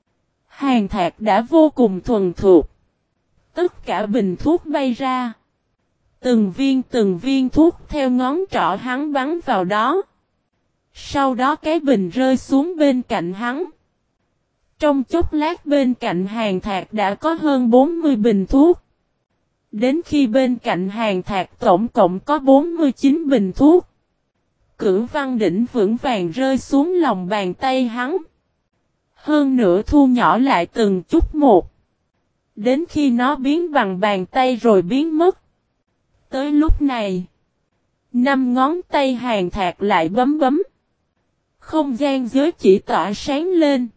Hàn Thạc đã vô cùng thuần thục. Tất cả bình thuốc bay ra. Từng viên thuốc theo ngón trỏ hắn bắn vào đó. Sau đó cái bình rơi xuống bên cạnh hắn. Trong chốc lát bên cạnh Hàn Thạc đã có hơn 40 bình thuốc. Đến khi bên cạnh Hàn Thạc tổng cộng có 49 bình thuốc. Cửu Văn Đỉnh vững vàng rơi xuống lòng bàn tay hắn. Hơn nữa thu nhỏ lại từng chút một. Đến khi nó biến bằng bàn tay rồi biến mất. Tới lúc này, 5 ngón tay Hàn Thạc lại bấm bấm. Không gian giới chỉ tỏa sáng lên.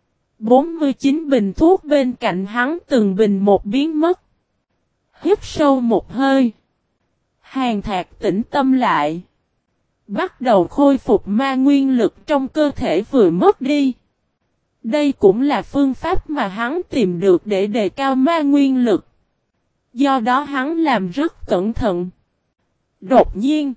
49 bình thuốc bên cạnh hắn từng bình một biến mất. Hít sâu một hơi. Hàn Thạc tĩnh tâm lại. Bắt đầu khôi phục ma nguyên lực trong cơ thể vừa mất đi. Đây cũng là phương pháp mà hắn tìm được để đề cao ma nguyên lực. Do đó hắn làm rất cẩn thận. Đột nhiên,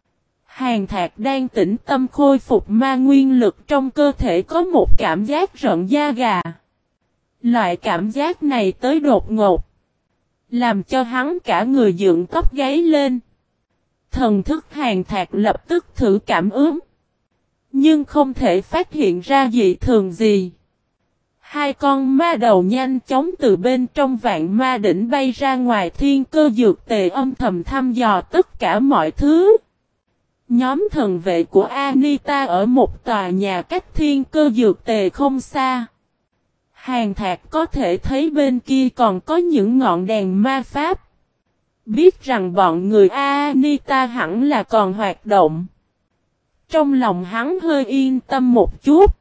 Hàn Thạc đang tĩnh tâm khôi phục ma nguyên lực trong cơ thể có một cảm giác rợn da gà. Loại cảm giác này tới đột ngột, làm cho hắn cả người dựng tóc gáy lên. Thần thức Hàn Thạc lập tức thử cảm ứng, nhưng không thể phát hiện ra dị thường gì. Hai con ma đầu nhanh chóng từ bên trong Vạn Ma Đỉnh bay ra ngoài Thiên Cơ Dược Tề âm thầm thăm dò tất cả mọi thứ. Nhóm thần vệ của Anita ở một tòa nhà cách Thiên Cơ Dược Tề không xa. Hàn Thạc có thể thấy bên kia còn có những ngọn đèn ma pháp. Biết rằng bọn người Anita hẳn là còn hoạt động. Trong lòng hắn hơi yên tâm một chút.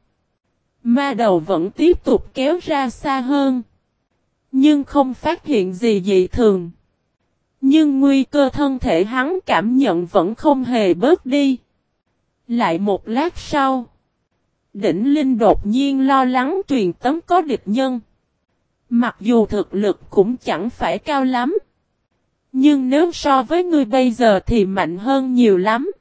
Ma đầu vẫn tiếp tục kéo ra xa hơn. Nhưng không phát hiện gì dị thường. Nhưng nguy cơ thân thể hắn cảm nhận vẫn không hề bớt đi. Lại một lát sau, Đỉnh Linh đột nhiên lo lắng truyền tống có địch nhân. Mặc dù thực lực cũng chẳng phải cao lắm. Nhưng nếu so với ngươi bây giờ thì mạnh hơn nhiều lắm.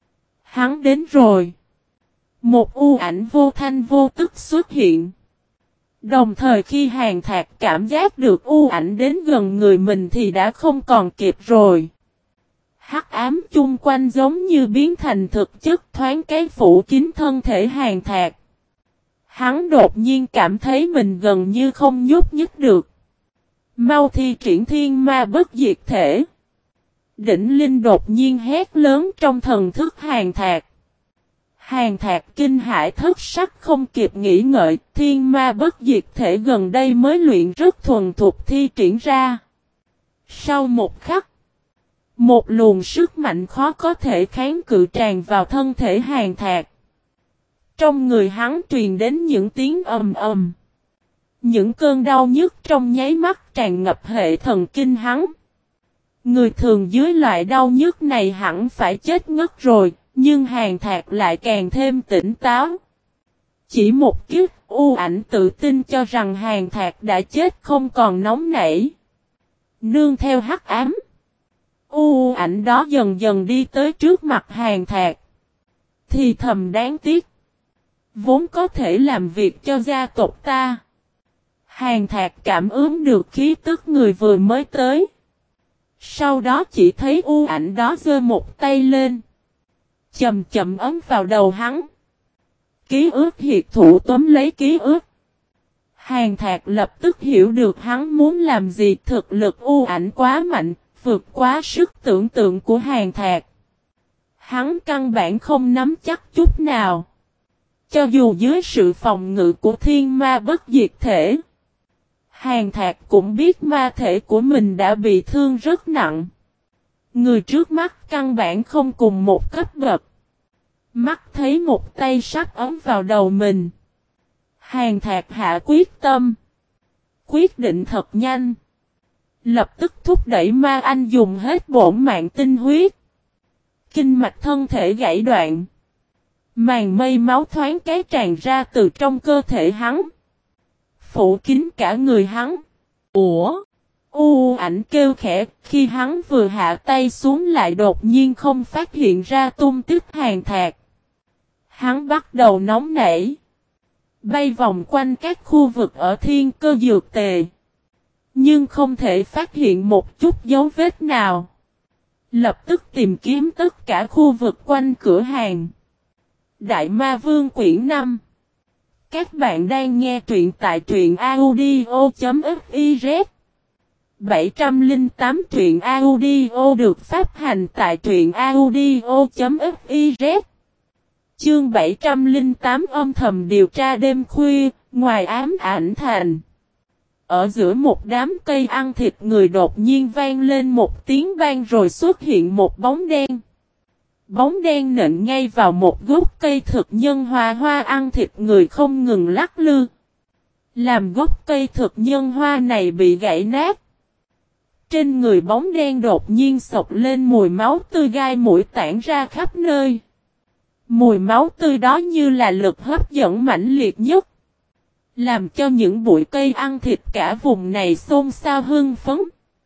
Hắn đến rồi. Một u ảnh vô thanh vô tức xuất hiện. Đồng thời khi Hàn Thạc cảm giác được u ảnh đến gần người mình thì đã không còn kịp rồi. Hắc ám chung quanh giống như biến thành thực chất thoáng cái phủ kín thân thể Hàn Thạc. Hắn đột nhiên cảm thấy mình gần như không nhúc nhích được. Mau thi triển thiên ma bất diệt thể. Đỉnh Linh đột nhiên hét lớn trong thần thức Hàn Thạc. Hàn Thạc kinh hãi thất sắc không kịp nghĩ ngợi, thiên ma bất diệt thể gần đây mới luyện rất thuần thục thi triển ra. Sau một khắc, một luồng sức mạnh khó có thể kháng cự tràn vào thân thể Hàn Thạc. Trong người hắn truyền đến những tiếng ầm ầm. Những cơn đau nhức trong nháy mắt tràn ngập hệ thần kinh hắn. Người thường dưới loại đau nhức này hẳn phải chết ngất rồi, nhưng Hàn Thạc lại càng thêm tỉnh táo. Chỉ một kiếp, U Ảnh tự tin cho rằng Hàn Thạc đã chết không còn nóng nảy. Nương theo hắc ám, U Ảnh đó dần dần đi tới trước mặt Hàn Thạc. Thì thầm đáng tiếc. Vốn có thể làm việc cho gia tộc ta. Hàn Thạc cảm ứng được khí tức người vừa mới tới. Sau đó chỉ thấy U Ảnh đó giơ một tay lên. Chậm chậm ấn vào đầu hắn. Ký ức hiệt thủ tóm lấy ký ức. Hàn Thạc lập tức hiểu được hắn muốn làm gì. Thực lực U Ảnh quá mạnh, vượt quá sức tưởng tượng của Hàn Thạc. Hắn căn bản không nắm chắc chút nào. Cho dù dưới sự phòng ngự của thiên ma bất diệt thể, Hàn Thạc cũng biết ma thể của mình đã bị thương rất nặng. Người trước mắt căn bản không cùng một cấp bậc. Mắt thấy một tay sắp ấm vào đầu mình. Hàn Thạc hạ quyết tâm. Quyết định thật nhanh. Lập tức thúc đẩy ma anh dùng hết bổn mạng tinh huyết. Kinh mạch thân thể gãy đoạn. Màn mây máu thoáng cái tràn ra từ trong cơ thể hắn. Phủ kín cả người hắn. Ủa? U Ảnh kêu khẽ, khi hắn vừa hạ tay xuống lại đột nhiên không phát hiện ra tung tích Hàn Thạc. Hắn bắt đầu nóng nảy. Bay vòng quanh các khu vực ở thiên cơ dược tề. Nhưng không thể phát hiện một chút dấu vết nào. Lập tức tìm kiếm tất cả khu vực quanh cửa hàng. Đại Ma Vương quyển 5. Các bạn đang nghe truyện tại truyện audio.fiz. 708 truyện audio được phát hành tại truyện audio.fiz. Chương 708 âm thầm điều tra đêm khuya, ngoài ám ảnh thành. Ở giữa một đám cây ăn thịt người đột nhiên vang lên một tiếng vang rồi xuất hiện một bóng đen. Bóng đen nện ngay vào một gốc cây thực nhân hoa ăn thịt người không ngừng lắc lư. Làm gốc cây thực nhân hoa này bị gãy nát. Trên người bóng đen đột nhiên xộc lên mùi máu tươi gai mũi tản ra khắp nơi. Mùi máu tươi đó như là lực hấp dẫn mãnh liệt nhất. Làm cho những bụi cây ăn thịt cả vùng này xôn xao hưng phấn.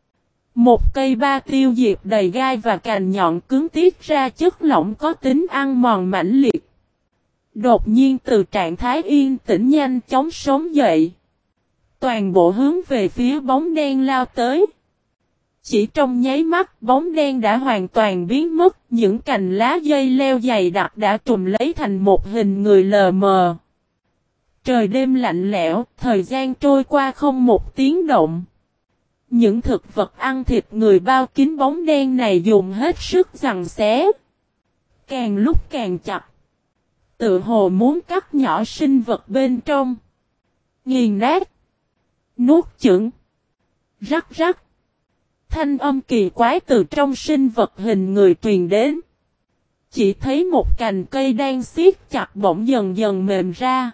Một cây ba tiêu diệp đầy gai và cành nhọn cứng tiết ra chất lỏng có tính ăn mòn mãnh liệt. Đột nhiên từ trạng thái yên tĩnh nhanh chóng sống dậy. Toàn bộ hướng về phía bóng đen lao tới. Chỉ trong nháy mắt bóng đen đã hoàn toàn biến mất. Những cành lá dây leo dày đặc đã trùm lấy thành một hình người lờ mờ. Trời đêm lạnh lẽo, thời gian trôi qua không một tiếng động. Những thực vật ăn thịt người bao kín bóng đen này dùng hết sức giằng xé. Càng lúc càng chặt. Tự hồ muốn cắt nhỏ sinh vật bên trong. Nghiền nát. Nuốt chửng. Rắc rắc. Thanh âm kỳ quái từ trong sinh vật hình người truyền đến. Chỉ thấy một cành cây đang siết chặt bỗng dần dần mềm ra.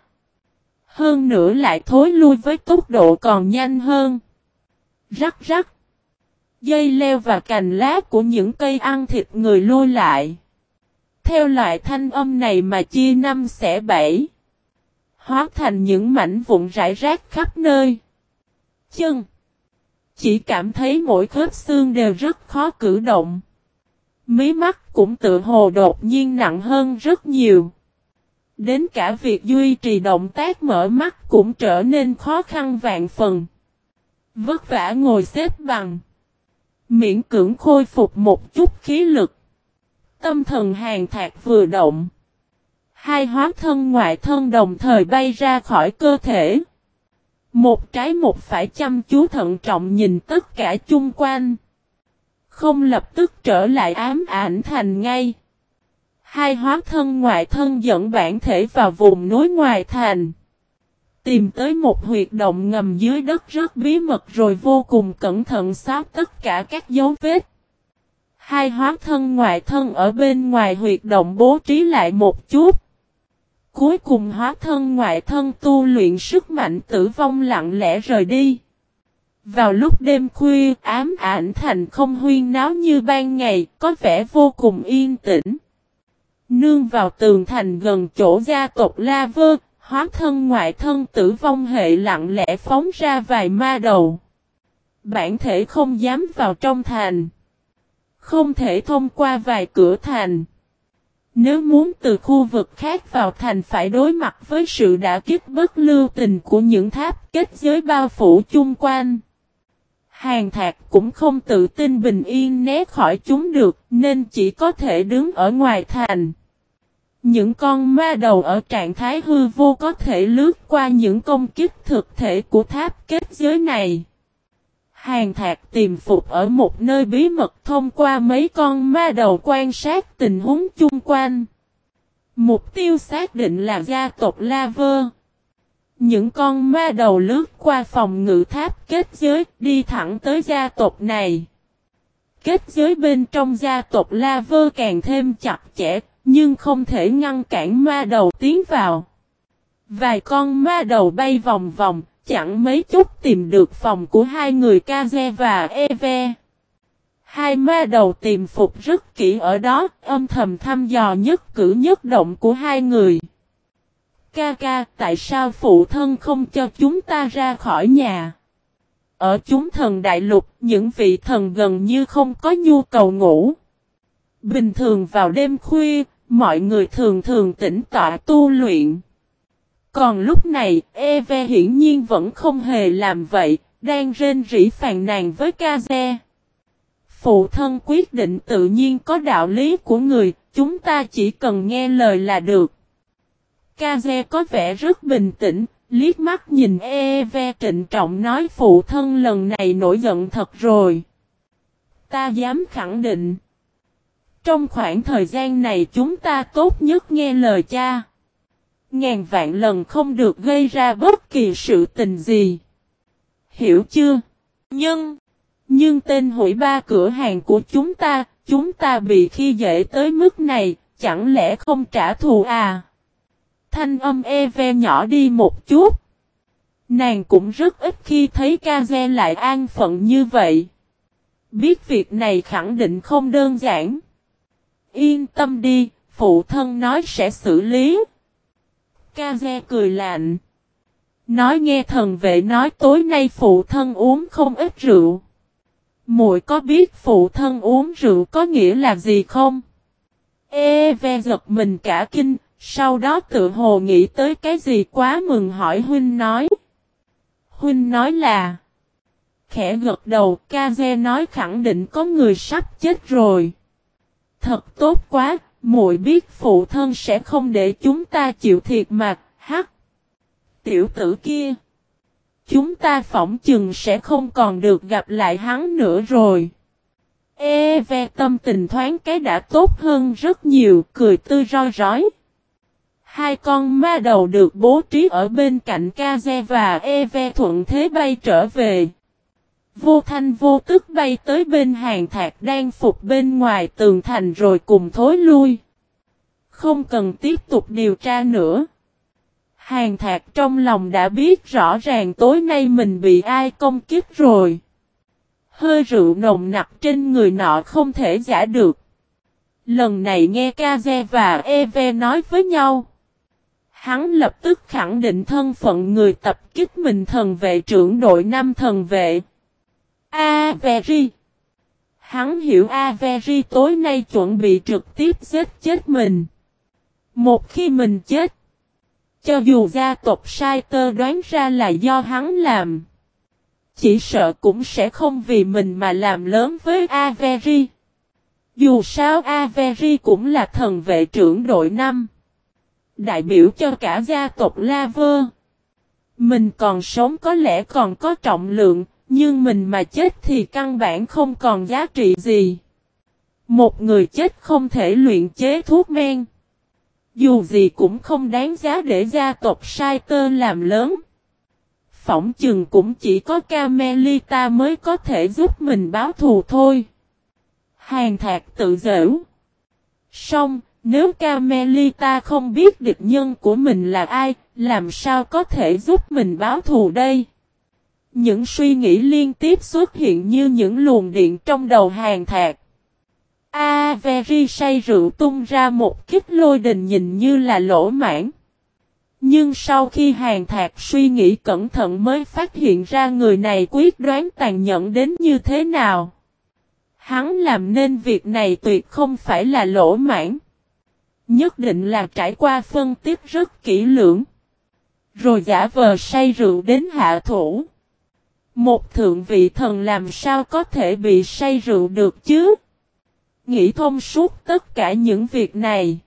Hơn nữa lại thối lui với tốc độ còn nhanh hơn. Rắc rắc. Dây leo và cành lá của những cây ăn thịt người lui lại. Theo loại thanh âm này mà chia năm xẻ bảy. Hóa thành những mảnh vụn rải rác khắp nơi. Chân. Chỉ cảm thấy mỗi khớp xương đều rất khó cử động. Mí mắt cũng tự hồ đột nhiên nặng hơn rất nhiều. Đến cả việc duy trì động tác mở mắt cũng trở nên khó khăn vạn phần. Vất vả ngồi xếp bằng. Miễn cưỡng khôi phục một chút khí lực. Tâm thần Hàn Thạc vừa động. Hai hóa thân ngoại thân đồng thời bay ra khỏi cơ thể. Một trái một phải chăm chú thận trọng nhìn tất cả chung quanh. Không lập tức trở lại ám ảnh thành ngay. Hai hóa thân ngoại thân dẫn bản thể vào vùng núi ngoài thành. Tìm tới một huyệt động ngầm dưới đất rất bí mật rồi vô cùng cẩn thận xóa tất cả các dấu vết. Hai hóa thân ngoại thân ở bên ngoài huyệt động bố trí lại một chút. Cuối cùng hóa thân ngoại thân tu luyện sức mạnh tử vong lặng lẽ rời đi. Vào lúc đêm khuya, ám ảnh thành không huyên náo như ban ngày, có vẻ vô cùng yên tĩnh. Nương vào tường thành gần chỗ gia tộc La Vơ, hóa thân ngoại thân tử vong hệ lặng lẽ phóng ra vài ma đầu. Bản thể không dám vào trong thành. Không thể thông qua vài cửa thành. Nếu muốn từ khu vực khác vào thành phải đối mặt với sự đả kích bất lưu tình của những tháp kết giới bao phủ chung quanh. Hàn Thạc cũng không tự tin bình yên né khỏi chúng được nên chỉ có thể đứng ở ngoài thành. Những con ma đầu ở trạng thái hư vô có thể lướt qua những công kích thực thể của tháp kết giới này. Hàn Thạc tìm phục ở một nơi bí mật thông qua mấy con ma đầu quan sát tình huống chung quanh. Mục tiêu xác định là gia tộc La Vơ. Những con ma đầu lướt qua phòng ngự tháp kết giới đi thẳng tới gia tộc này. Kết giới bên trong gia tộc La Vơ càng thêm chặt chẽ, nhưng không thể ngăn cản ma đầu tiến vào. Vài con ma đầu bay vòng vòng, chẳng mấy chút tìm được phòng của hai người Kaze và Eve. Hai ma đầu tìm phục rất kỹ ở đó, âm thầm thăm dò nhất cử nhất động của hai người. Ca, tại sao phụ thân không cho chúng ta ra khỏi nhà? Ở chúng thần đại lục, những vị thần gần như không có nhu cầu ngủ. Bình thường vào đêm khuya, mọi người thường tĩnh tọa tu luyện. Còn lúc này, Eve hiển nhiên vẫn không hề làm vậy, đang rên rỉ phàn nàn với Kaze. Phụ thân quyết định tự nhiên có đạo lý của người, chúng ta chỉ cần nghe lời là được. Kaze có vẻ rất bình tĩnh, liếc mắt nhìn Eve trịnh trọng nói phụ thân lần này nổi giận thật rồi. Ta dám khẳng định. Trong khoảng thời gian này chúng ta tốt nhất nghe lời cha. Ngàn vạn lần không được gây ra bất kỳ sự tình gì. Hiểu chưa? Nhưng tên hủy ba cửa hàng của chúng ta bị khi dễ tới mức này, chẳng lẽ không trả thù à? Thanh âm Eve nhỏ đi một chút. Nàng cũng rất ít khi thấy Kaze lại an phận như vậy. Biết việc này khẳng định không đơn giản. Yên tâm đi, phụ thân nói sẽ xử lý. Kaze cười lạnh. Nói nghe thần vệ nói tối nay phụ thân uống không ít rượu. Muội có biết phụ thân uống rượu có nghĩa là gì không? Eve giật mình cả kinh, sau đó tự hồ nghĩ tới cái gì quá mừng hỏi huynh nói. Huynh nói là. Khẽ gật đầu, Kaze nói khẳng định có người sắp chết rồi. Thật tốt quá, muội biết phụ thân sẽ không để chúng ta chịu thiệt mà, hắc. Tiểu tử kia. Chúng ta phỏng chừng sẽ không còn được gặp lại hắn nữa rồi. Eve tâm tình thoáng cái đã tốt hơn rất nhiều, cười tươi roi rói. Hai con ma đầu được bố trí ở bên cạnh Kaze và Eve thuận thế bay trở về. Vô thanh vô tức bay tới bên Hàn Thạc đang phục bên ngoài tường thành rồi cùng thối lui. Không cần tiếp tục điều tra nữa. Hàn Thạc trong lòng đã biết rõ ràng tối nay mình bị ai công kích rồi. Hơi rượu nồng nặc trên người nọ không thể giả được. Lần này nghe Kaze và Eve nói với nhau. Hắn lập tức khẳng định thân phận người tập kích mình thần vệ trưởng đội 5 thần vệ. Avery. Hắn hiểu Avery tối nay chuẩn bị trực tiếp giết chết mình. Một khi mình chết, cho dù gia tộc Saiter đoán ra là do hắn làm, chỉ sợ cũng sẽ không vì mình mà làm lớn với Avery. Dù sao Avery cũng là thần vệ trưởng đội 5. Đại biểu cho cả gia tộc La Vơ. Mình còn sống có lẽ còn có trọng lượng, nhưng mình mà chết thì căn bản không còn giá trị gì. Một người chết không thể luyện chế thuốc men. Dù gì cũng không đáng giá để gia tộc Saiter làm lớn. Phỏng chừng cũng chỉ có Camelita mới có thể giúp mình báo thù thôi. Hàn Thạc tự giễu. Xong, nếu Camelita không biết địch nhân của mình là ai, làm sao có thể giúp mình báo thù đây? Những suy nghĩ liên tiếp xuất hiện như những luồng điện trong đầu Hàn Thạc. Avery say rượu tung ra một kích lôi đình nhìn như là lỗ mãng. Nhưng sau khi Hàn Thạc suy nghĩ cẩn thận mới phát hiện ra người này quyết đoán tàn nhẫn đến như thế nào. Hắn làm nên việc này tuyệt không phải là lỗ mãng. Nhất định là trải qua phân tích rất kỹ lưỡng. Rồi giả vờ say rượu đến hạ thủ. Một thượng vị thần làm sao có thể bị say rượu được chứ? Nghĩ thông suốt tất cả những việc này.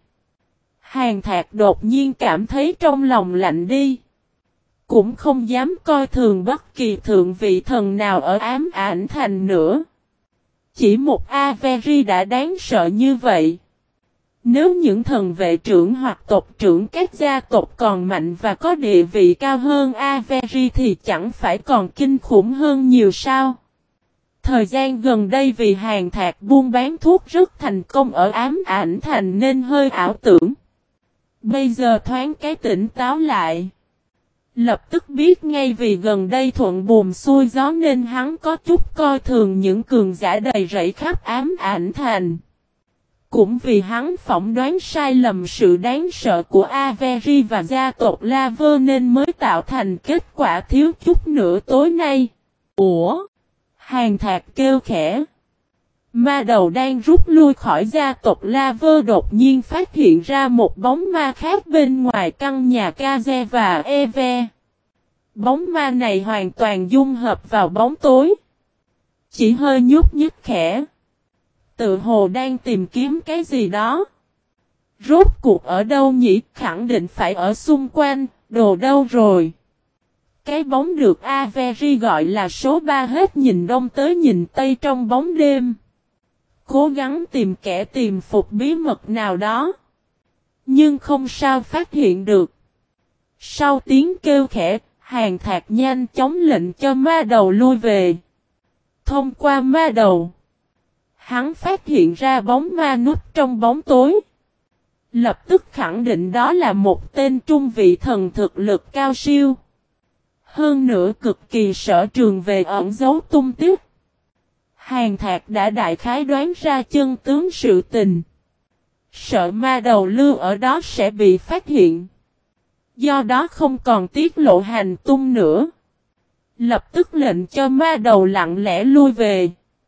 Hàn Thạc đột nhiên cảm thấy trong lòng lạnh đi. Cũng không dám coi thường bất kỳ thượng vị thần nào ở Ám Ảnh Thành nữa. Chỉ một Avery đã đáng sợ như vậy. Nếu những thần vệ trưởng hoặc tộc trưởng các gia tộc còn mạnh và có địa vị cao hơn Avery thì chẳng phải còn kinh khủng hơn nhiều sao? Thời gian gần đây vì Hàn Thạc buôn bán thuốc rất thành công ở Ám Ảnh Thành nên hơi ảo tưởng. Bây giờ thoáng cái tỉnh táo lại. Lập tức biết ngay vì gần đây thuận buồm xuôi gió nên hắn có chút coi thường những cường giả đầy rẫy khắp Ám Ảnh Thành. Cũng vì hắn phỏng đoán sai lầm sự đáng sợ của Avery và gia tộc Laver nên mới tạo thành kết quả thiếu chút nữa tối nay. Ủa? Hàn Thạc kêu khẽ. Ma đầu đang rút lui khỏi gia tộc Laver đột nhiên phát hiện ra một bóng ma khác bên ngoài căn nhà Kaze và Eve. Bóng ma này hoàn toàn dung hợp vào bóng tối. Chỉ hơi nhúc nhích khẽ. Tự hồ đang tìm kiếm cái gì đó. Rốt cuộc ở đâu nhỉ? Khẳng định phải ở xung quanh, đồ đâu rồi? Cái bóng được Avery gọi là số 3 hết nhìn đông tới nhìn tây trong bóng đêm. Cố gắng tìm kẻ tìm phục bí mật nào đó. Nhưng không sao phát hiện được. Sau tiếng kêu khẽ, Hàn Thạc nhanh chóng lệnh cho ma đầu lui về. Thông qua ma đầu, hắn phát hiện ra bóng ma núp trong bóng tối. Lập tức khẳng định đó là một tên trung vị thần thực lực cao siêu. Hơn nữa cực kỳ sở trường về ẩn giấu tung tích. Hàn Thạc đã đại khái đoán ra chân tướng sự tình. Sợ ma đầu lưu ở đó sẽ bị phát hiện. Do đó không còn tiết lộ hành tung nữa. Lập tức lệnh cho ma đầu lặng lẽ lui về.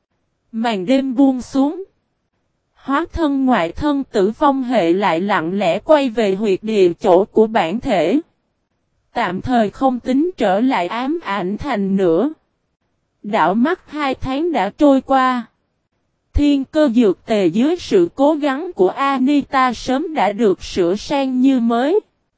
Màn đêm buông xuống. Hóa thân ngoại thân tử vong hệ lại lặng lẽ quay về huyệt địa chỗ của bản thể. Tạm thời không tính trở lại Ám Ảnh Thành nữa. Đảo mắt 2 tháng đã trôi qua. Thiên cơ dược tề dưới sự cố gắng của Anita sớm đã được sửa sang như mới.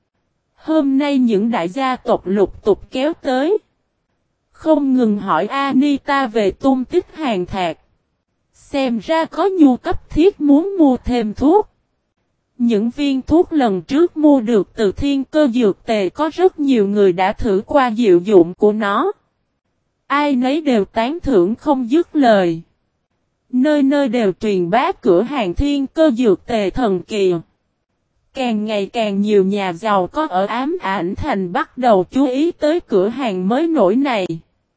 Hôm nay những đại gia tộc lục tục kéo tới. Không ngừng hỏi Anita về tung tích Hàn Thạc. Xem ra có nhu cấp thiết muốn mua thêm thuốc. Những viên thuốc lần trước mua được từ thiên cơ dược tề có rất nhiều người đã thử qua diệu dụng của nó. Ai nấy đều tán thưởng không dứt lời. Nơi nơi đều truyền bá cửa hàng thiên cơ dược tề thần kỳ. Càng ngày càng nhiều nhà giàu có ở Ám Ảnh Thành bắt đầu chú ý tới cửa hàng mới nổi này.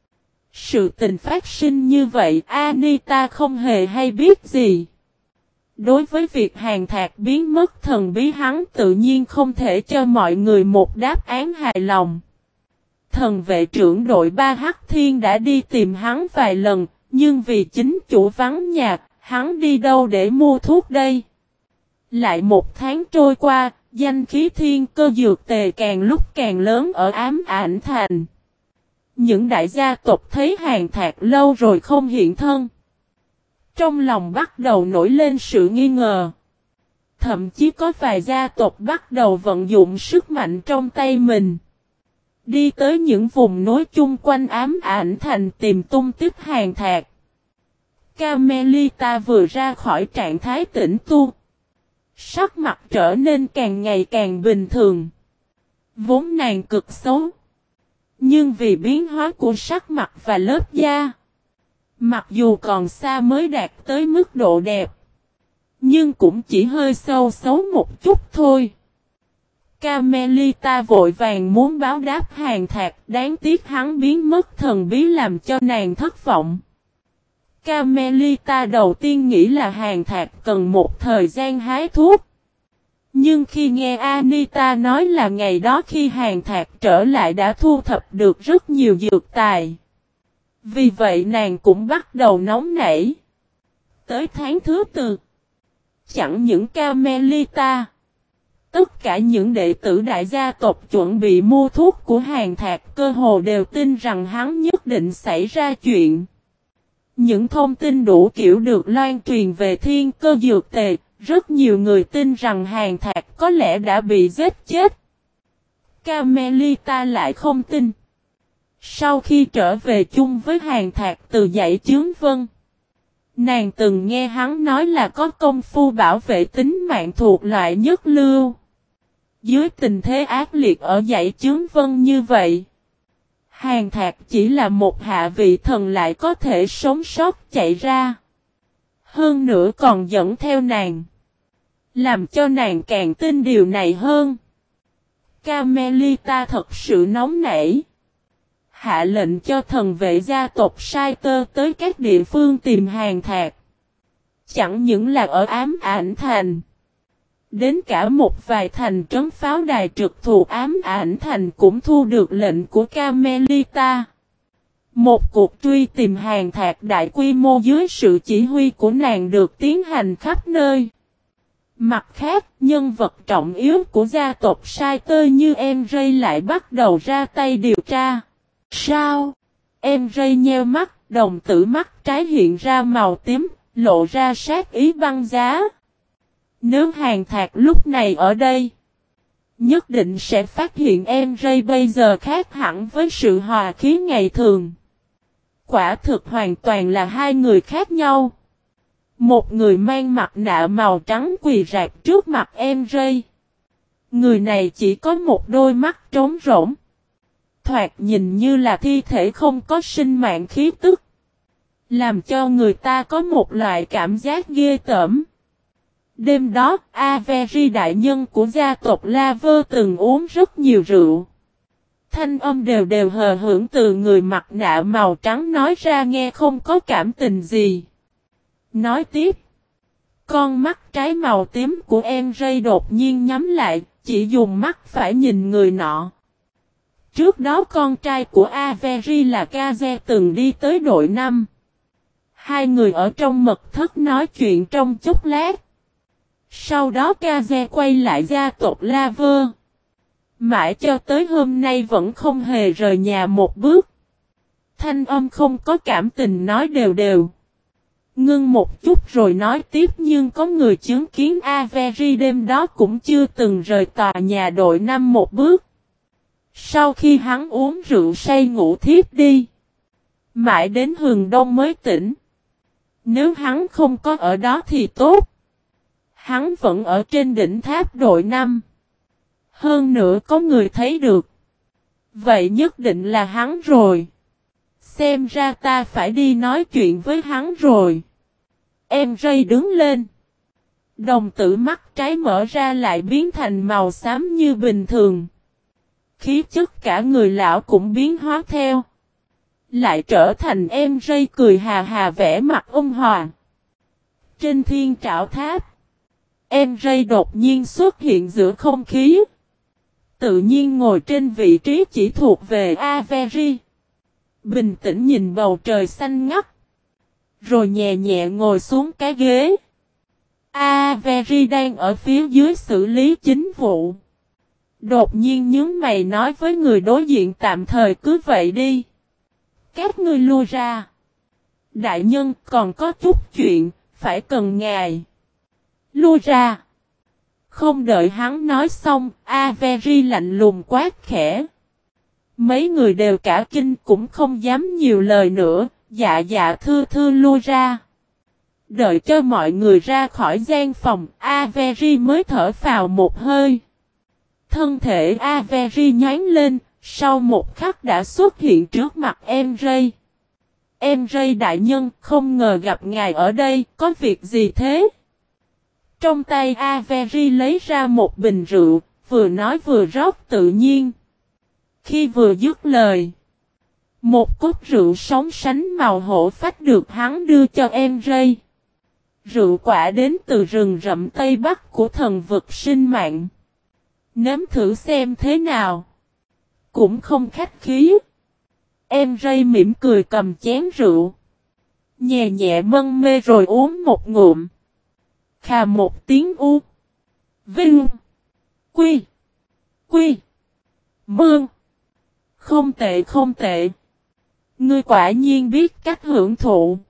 Sự tình phát sinh như vậy Anita không hề hay biết gì. Đối với việc Hàn Thạc biến mất thần bí hắn tự nhiên không thể cho mọi người một đáp án hài lòng. Thần vệ trưởng đội 3 Hắc Thiên đã đi tìm hắn vài lần, nhưng vì chính chủ vắng nhà, hắn đi đâu để mua thuốc đây? Lại 1 tháng trôi qua, danh khí thiên cơ dược tề càng lúc càng lớn ở Ám Ảnh Thành. Những đại gia tộc thấy Hàn Thạc lâu rồi không hiện thân. Trong lòng bắt đầu nổi lên sự nghi ngờ. Thậm chí có vài gia tộc bắt đầu vận dụng sức mạnh trong tay mình. Đi tới những vùng nối chung quanh Ám Ảnh Thành tìm tung tích Hàn Thạc. Carmelita vừa ra khỏi trạng thái tĩnh tu. Sắc mặt trở nên càng ngày càng bình thường. Vốn nàng cực xấu. Nhưng vì biến hóa của sắc mặt và lớp da. Mặc dù còn xa mới đạt tới mức độ đẹp. Nhưng cũng chỉ hơi sâu xấu một chút thôi. Carmelita vội vàng muốn báo đáp Hàn Thạc, đáng tiếc hắn biến mất thần bí làm cho nàng thất vọng. Carmelita đầu tiên nghĩ là Hàn Thạc cần một thời gian hái thuốc. Nhưng khi nghe Anita nói là ngày đó khi Hàn Thạc trở lại đã thu thập được rất nhiều dược tài. Vì vậy nàng cũng bắt đầu nóng nảy. Tới tháng thứ tư, chẳng những Carmelita, tất cả những đệ tử đại gia tộc chuẩn bị mua thuốc của Hàn Thạc cơ hồ đều tin rằng hắn nhất định xảy ra chuyện. Những thông tin đủ kiểu được loan truyền về thiên cơ dược tề, rất nhiều người tin rằng Hàn Thạc có lẽ đã bị giết chết. Carmelita lại không tin. Sau khi trở về chung với Hàn Thạc từ dãy Chướng Vân, nàng từng nghe hắn nói là có công phu bảo vệ tính mạng thuộc loại nhất lưu. Dưới tình thế ác liệt ở dãy Chướng Vân như vậy, Hàn Thạc chỉ là một hạ vị thần lại có thể sống sót chạy ra. Hơn nữa còn dẫn theo nàng, làm cho nàng càng tin điều này hơn. Carmelita thật sự nóng nảy, hạ lệnh cho thần vệ gia tộc sai tơ tới các địa phương tìm Hàn Thạc. Chẳng những là ở Ám Ảnh Thành, đến cả một vài thành trấn pháo đài trực thuộc Ám Ảnh Thành cũng thu được lệnh của Carmelita. Một cuộc truy tìm Hàn Thạc đại quy mô dưới sự chỉ huy của nàng được tiến hành khắp nơi. Mặt khác, nhân vật trọng yếu của gia tộc sai tơ như em Ray lại bắt đầu ra tay điều tra. Sao? Em Ray nheo mắt, đồng tử mắt trái hiện ra màu tím, lộ ra sát ý băng giá. Nếu Hàn Thạc lúc này ở đây, nhất định sẽ phát hiện em Ray bây giờ khác hẳn với sự hòa khí ngày thường. Quả thực hoàn toàn là hai người khác nhau. Một người mang mặt nạ màu trắng quỳ rạp trước mặt em Ray. Người này chỉ có một đôi mắt trống rỗng. Thoạt nhìn như là thi thể không có sinh mạng khí tức, làm cho người ta có một loại cảm giác ghê tởm. Đêm đó, Avery đại nhân của gia tộc Laver từng uống rất nhiều rượu. Thanh âm đều đều hờ hững từ người mặt nạ màu trắng nói ra nghe không có cảm tình gì. Nói tiếp, con mắt trái màu tím của em Ray đột nhiên nhắm lại, chỉ dùng mắt phải nhìn người nọ. Trước đó con trai của Avery là Kaze từng đi tới đội 5. Hai người ở trong mật thất nói chuyện trong chốc lát. Sau đó Kaze quay lại gia tộc Laver. Mãi cho tới hôm nay vẫn không hề rời nhà một bước. Thanh âm không có cảm tình nói đều đều. Ngưng một chút rồi nói tiếp nhưng có người chứng kiến Avery đêm đó cũng chưa từng rời tòa nhà đội 5 một bước. Sau khi hắn uống rượu say ngủ thiếp đi, mãi đến hừng đông mới tỉnh. Nếu hắn không có ở đó thì tốt. Hắn vẫn ở trên đỉnh tháp đội 5. Hơn nữa có người thấy được. Vậy nhất định là hắn rồi. Xem ra ta phải đi nói chuyện với hắn rồi. Em Ray đứng lên. Đồng tử mắt trái mở ra lại biến thành màu xám như bình thường. Khí chất cả người lão cũng biến hóa theo. Lại trở thành em Ray cười hà hà vẻ mặt ôn hòa. Trên thiên trảo tháp, em Ray đột nhiên xuất hiện giữa không khí. Tự nhiên ngồi trên vị trí chỉ thuộc về Avery. Bình tĩnh nhìn bầu trời xanh ngắt. Rồi nhẹ nhẹ ngồi xuống cái ghế. Avery đang ở phía dưới xử lý chính vụ. Đột nhiên nhướng mày nói với người đối diện tạm thời cứ vậy đi. Các ngươi lui ra. Đại nhân còn có chút chuyện, phải cần ngài. Lui ra. Không đợi hắn nói xong, Avery lạnh lùng quát khẽ. Mấy người đều cả kinh cũng không dám nhiều lời nữa, dạ dạ thưa thưa lui ra. Đợi cho mọi người ra khỏi gian phòng, Avery mới thở phào một hơi. Thân thể Avery nhoáng lên, sau một khắc đã xuất hiện trước mặt em Ray. Em Ray đại nhân, không ngờ gặp ngài ở đây, có việc gì thế? Trong tay Avery lấy ra một bình rượu, vừa nói vừa rót tự nhiên. Khi vừa dứt lời, một cốc rượu sóng sánh màu hổ phách được hắn đưa cho em Ray. Rượu quả đến từ rừng rậm Tây Bắc của thần vực sinh mạng. Nếm thử xem thế nào. Cũng không khách khí. Em Ray mỉm cười cầm chén rượu. Nhẹ nhẹ mân mê rồi uống một ngụm. Khà một tiếng u. Vinh. Quy. Quy. Mương. Không tệ không tệ. Ngươi quả nhiên biết cách hưởng thụ.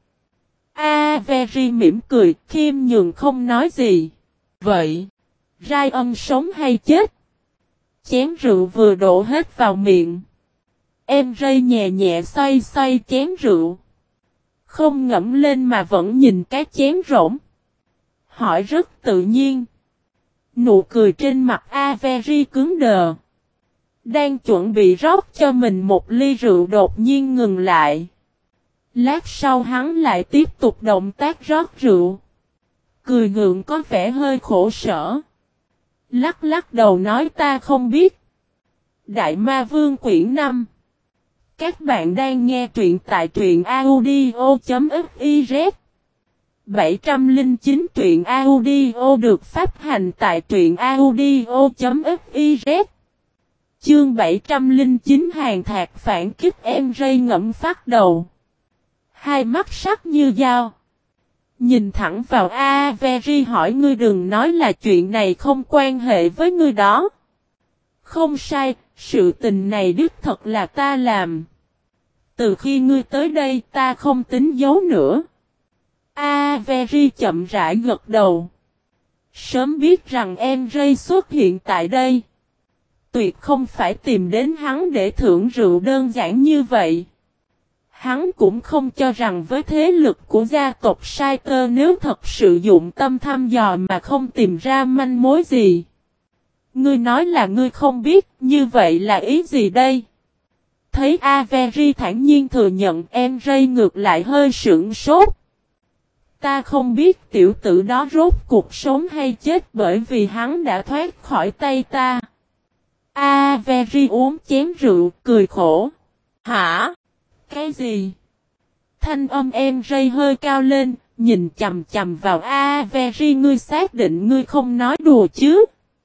Avery mỉm cười, khiêm nhường không nói gì. Vậy, Ryan sống hay chết? Chén rượu vừa đổ hết vào miệng. Em Ray nhẹ nhẹ xoay xoay chén rượu. Không ngẫm lên mà vẫn nhìn cái chén rỗng. Hỏi rất tự nhiên. Nụ cười trên mặt Avery cứng đờ. Đang chuẩn bị rót cho mình một ly rượu đột nhiên ngừng lại. Lát sau hắn lại tiếp tục động tác rót rượu. Cười gượng có vẻ hơi khổ sở. Lắc lắc đầu nói ta không biết. Đại Ma Vương quyển 5. Các bạn đang nghe truyện tại truyện audio.fiz. 709 truyện audio được phát hành tại truyện audio.fiz. Chương 709 hàng thạc phản kích em Ray ngẫm phát đầu. Hai mắt sắc như dao. Nhìn thẳng vào Avery hỏi ngươi đừng nói là chuyện này không quan hệ với ngươi đó. Không sai, sự tình này đích thật là ta làm. Từ khi ngươi tới đây ta không tính giấu nữa. Avery chậm rãi gật đầu. Sớm biết rằng em Ray xuất hiện tại đây. Tuyệt không phải tìm đến hắn để thưởng rượu đơn giản như vậy. Hắn cũng không cho rằng với thế lực của gia tộc Saiter nếu thật sự dụng tâm thăm dò mà không tìm ra manh mối gì. Ngươi nói là ngươi không biết, như vậy là ý gì đây? Thấy Avery thản nhiên thừa nhận em Ray ngược lại hơi sững sốt. Ta không biết tiểu tử đó rốt cuộc sống hay chết bởi vì hắn đã thoát khỏi tay ta. Avery uống chén rượu, cười khổ. Hả? Cái gì? Thanh âm em Ray hơi cao lên, nhìn chầm chầm vào Avery ngươi xác định ngươi không nói đùa chứ?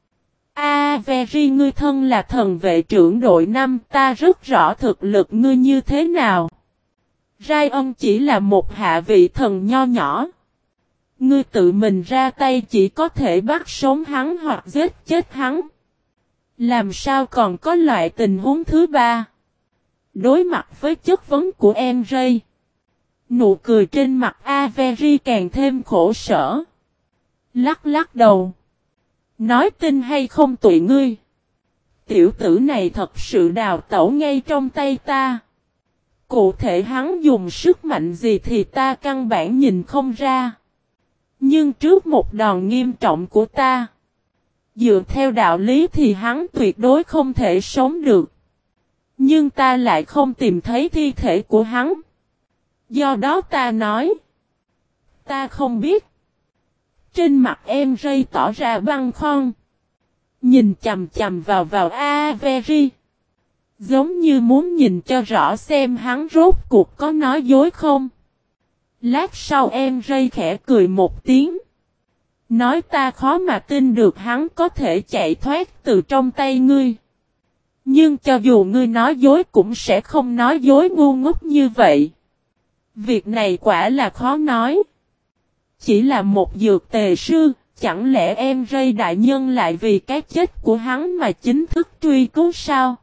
Avery ngươi thân là thần vệ trưởng đội 5 ta rất rõ thực lực ngươi như thế nào. Ryan chỉ là một hạ vị thần nho nhỏ. Ngươi tự mình ra tay chỉ có thể bắt sống hắn hoặc giết chết hắn. Làm sao còn có loại tình huống thứ ba? Đối mặt với chất vấn của em Ray. Nụ cười trên mặt Avery càng thêm khổ sở. Lắc lắc đầu. Nói tin hay không tụi ngươi. Tiểu tử này thật sự đào tẩu ngay trong tay ta. Cụ thể hắn dùng sức mạnh gì thì ta căn bản nhìn không ra. Nhưng trước một đòn nghiêm trọng của ta. Dựa theo đạo lý thì hắn tuyệt đối không thể sống được. Nhưng ta lại không tìm thấy thi thể của hắn. Do đó ta nói. Ta không biết. Trên mặt em Ray tỏ ra băng khoăn. Nhìn chầm chầm vào Avery. Giống như muốn nhìn cho rõ xem hắn rốt cuộc có nói dối không. Lát sau em Ray khẽ cười một tiếng. Nói ta khó mà tin được hắn có thể chạy thoát từ trong tay ngươi. Nhưng cho dù ngươi nói dối cũng sẽ không nói dối ngu ngốc như vậy. Việc này quả là khó nói. Chỉ là một dược tề sư, chẳng lẽ em Ray đại nhân lại vì cái chết của hắn mà chính thức truy cứu sao?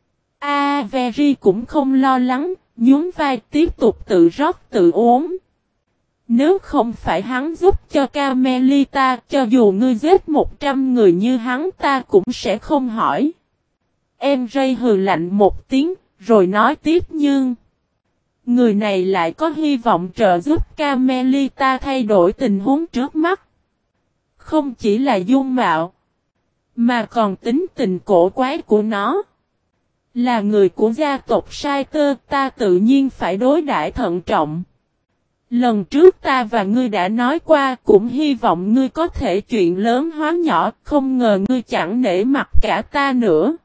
Avery cũng không lo lắng, nhún vai tiếp tục tự rót tự uống. Nếu không phải hắn giúp cho Carmelita, cho dù ngươi giết 100 người như hắn ta cũng sẽ không hỏi. Em Ray hừ lạnh một tiếng, rồi nói tiếp nhưng người này lại có hy vọng trợ giúp Carmelita thay đổi tình huống trước mắt. Không chỉ là dung mạo, mà còn tính tình cổ quái của nó. Là người của gia tộc Saiter ta tự nhiên phải đối đãi thận trọng. Lần trước ta và ngươi đã nói qua, cũng hy vọng ngươi có thể chuyện lớn hóa nhỏ, không ngờ ngươi chẳng nể mặt cả ta nữa.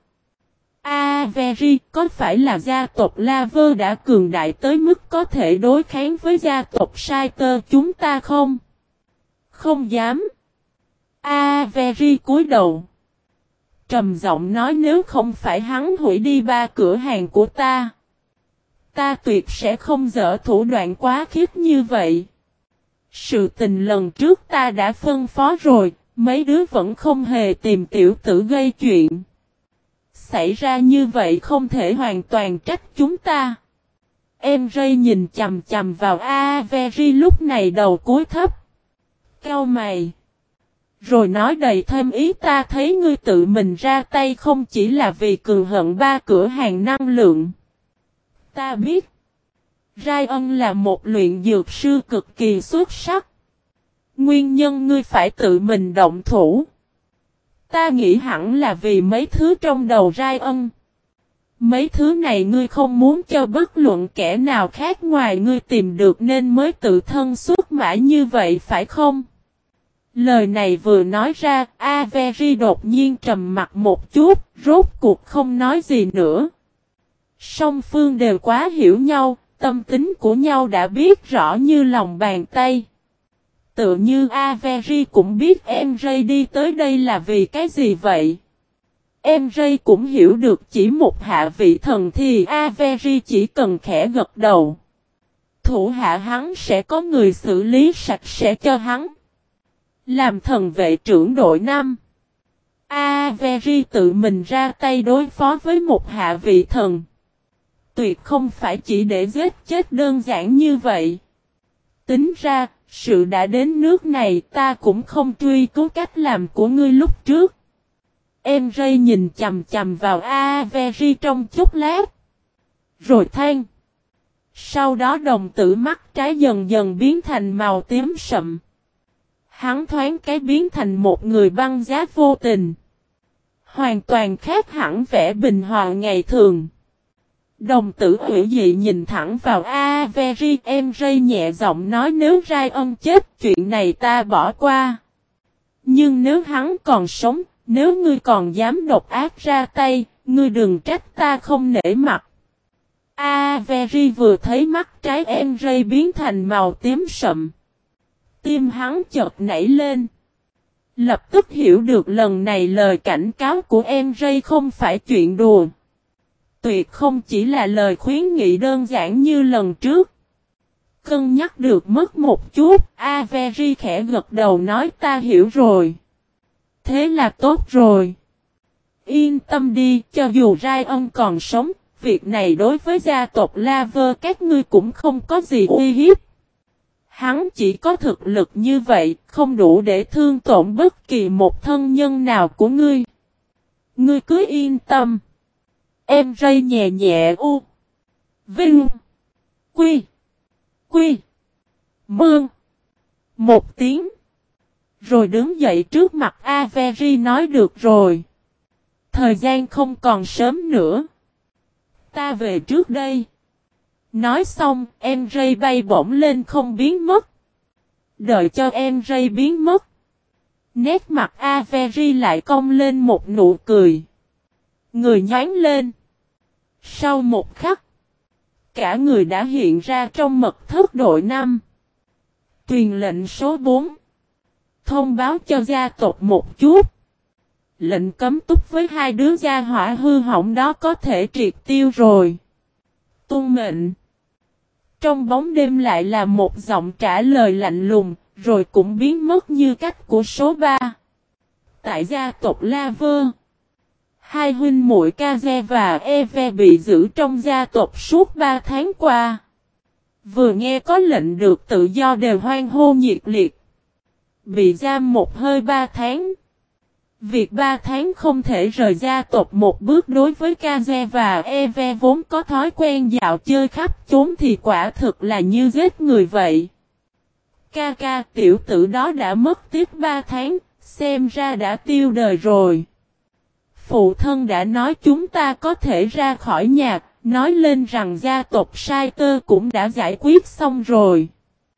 Avery, có phải là gia tộc Laver đã cường đại tới mức có thể đối kháng với gia tộc Saiter chúng ta không? Không dám. Avery cúi đầu, trầm giọng nói, nếu không phải hắn hủy đi 3 cửa hàng của ta tuyệt sẽ không dở thủ đoạn quá khiếp như vậy. Sự tình lần trước ta đã phân phó rồi, mấy đứa vẫn không hề tìm tiểu tử gây chuyện. Xảy ra như vậy không thể hoàn toàn trách chúng ta. Em Ray nhìn chằm chằm vào Avery lúc này, đầu cúi thấp, cau mày, rồi nói đầy thêm ý, ta thấy ngươi tự mình ra tay không chỉ là vì cường hận 3 cửa hàng năng lượng. Ta biết Ryan là một luyện dược sư cực kỳ xuất sắc. Nguyên nhân ngươi phải tự mình động thủ, ta nghĩ hẳn là vì mấy thứ trong đầu Ryan. Mấy thứ này ngươi không muốn cho bất luận kẻ nào khác ngoài ngươi tìm được nên mới tự thân xuất mã như vậy phải không? Lời này vừa nói ra, Avery đột nhiên trầm mặt một chút, rốt cuộc không nói gì nữa. Song phương đều quá hiểu nhau, tâm tính của nhau đã biết rõ như lòng bàn tay. Tự như Avery cũng biết em Ray đi tới đây là vì cái gì vậy. Em Ray cũng hiểu được chỉ một hạ vị thần thì Avery chỉ cần khẽ gật đầu, thủ hạ hắn sẽ có người xử lý sạch sẽ cho hắn. Làm thần vệ trưởng đội 5, Avery tự mình ra tay đối phó với một hạ vị thần, tuyệt không phải chỉ để giết chết đơn giản như vậy. Tính ra, sự đã đến nước này, ta cũng không truy cứu cách làm của ngươi lúc trước. Em Ray nhìn chằm chằm vào Avery trong chốc lát, rồi than. Sau đó đồng tử mắt trái dần dần biến thành màu tím sậm. Hắn thoáng cái biến thành một người băng giá vô tình, hoàn toàn khác hẳn vẻ bình hòa ngày thường. Đồng tử hủy dị nhìn thẳng vào Avery, em Ray nhẹ giọng nói, nếu Ryan chết chuyện này ta bỏ qua. Nhưng nếu hắn còn sống, nếu ngươi còn dám độc ác ra tay, ngươi đừng trách ta không nể mặt. Avery vừa thấy mắt trái em Ray biến thành màu tím sậm, tim hắn chợt nảy lên. Lập tức hiểu được lần này lời cảnh cáo của em Ray không phải chuyện đùa. Tuyệt không chỉ là lời khuyến nghị đơn giản như lần trước. Cân nhắc được mất một chút, Avery khẽ gật đầu nói, ta hiểu rồi. Thế là tốt rồi. Yên tâm đi, cho dù Ryan còn sống, việc này đối với gia tộc Laver các ngươi cũng không có gì uy hiếp. Hắn chỉ có thực lực như vậy, không đủ để thương tổn bất kỳ một thân nhân nào của ngươi. Ngươi cứ yên tâm. Em Ray nhẹ nhẹ Vinh. Quy. Mương. Một tiếng. Rồi đứng dậy trước mặt Avery nói, được rồi. Thời gian không còn sớm nữa. Ta về trước đây. Nói xong, em Ray bay bổng lên không biến mất. Đợi cho em Ray biến mất, nét mặt Avery lại cong lên một nụ cười. Người nhoáng lên. Sau một khắc, cả người đã hiện ra trong mật thất đội 5. Truyền lệnh số 4. Thông báo cho gia tộc một chút. Lệnh cấm túc với 2 đứa gia hỏa hư hỏng đó có thể triệt tiêu rồi. Tuân mệnh. Trong bóng đêm lại là một giọng trả lời lạnh lùng, rồi cũng biến mất như cách của số 3. Tại gia tộc Laver, 2 huynh muội Kaze và Eve bị giữ trong gia tộc suốt 3 tháng qua. Vừa nghe có lệnh được tự do đều hoan hô nhiệt liệt. Bị giam một hơi 3 tháng. Việc 3 tháng không thể rời gia tộc một bước đối với Kaze và Eve vốn có thói quen dạo chơi khắp chốn thì quả thực là như giết người vậy. Ca tiểu tử đó đã mất tiếp 3 tháng, xem ra đã tiêu đời rồi. Phụ thân đã nói chúng ta có thể ra khỏi nhà, nói lên rằng gia tộc Saiter cũng đã giải quyết xong rồi.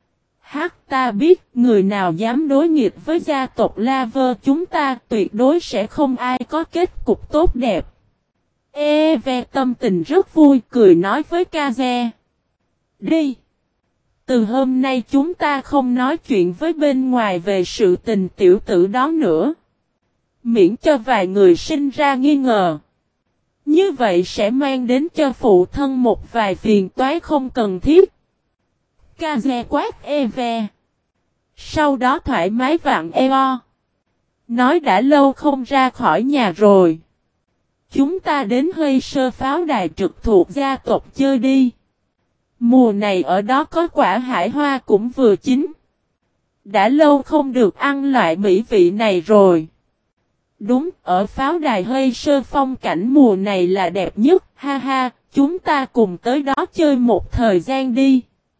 Hắc, ta biết, người nào dám đối nghịch với gia tộc La Vơ chúng ta tuyệt đối sẽ không ai có kết cục tốt đẹp. Eve tâm tình rất vui, cười nói với Kaze. Đi! Từ hôm nay chúng ta không nói chuyện với bên ngoài về sự tình tiểu tử đó nữa. Miễn cho vài người sinh ra nghi ngờ. Như vậy sẽ mang đến cho phụ thân một vài phiền toái không cần thiết. Kaze quát Eve. Sau đó thoải mái vặn eo. Nói đã lâu không ra khỏi nhà rồi. Chúng ta đến hơi sơ pháo đài trực thuộc gia tộc chơi đi. Mùa này ở đó có quả hải hoa cũng vừa chín. Đã lâu không được ăn loại mỹ vị này rồi. Đúng, ở pháo đài hơi sơ phong cảnh mùa này là đẹp nhất, ha ha, chúng ta cùng tới đó chơi một thời gian đi.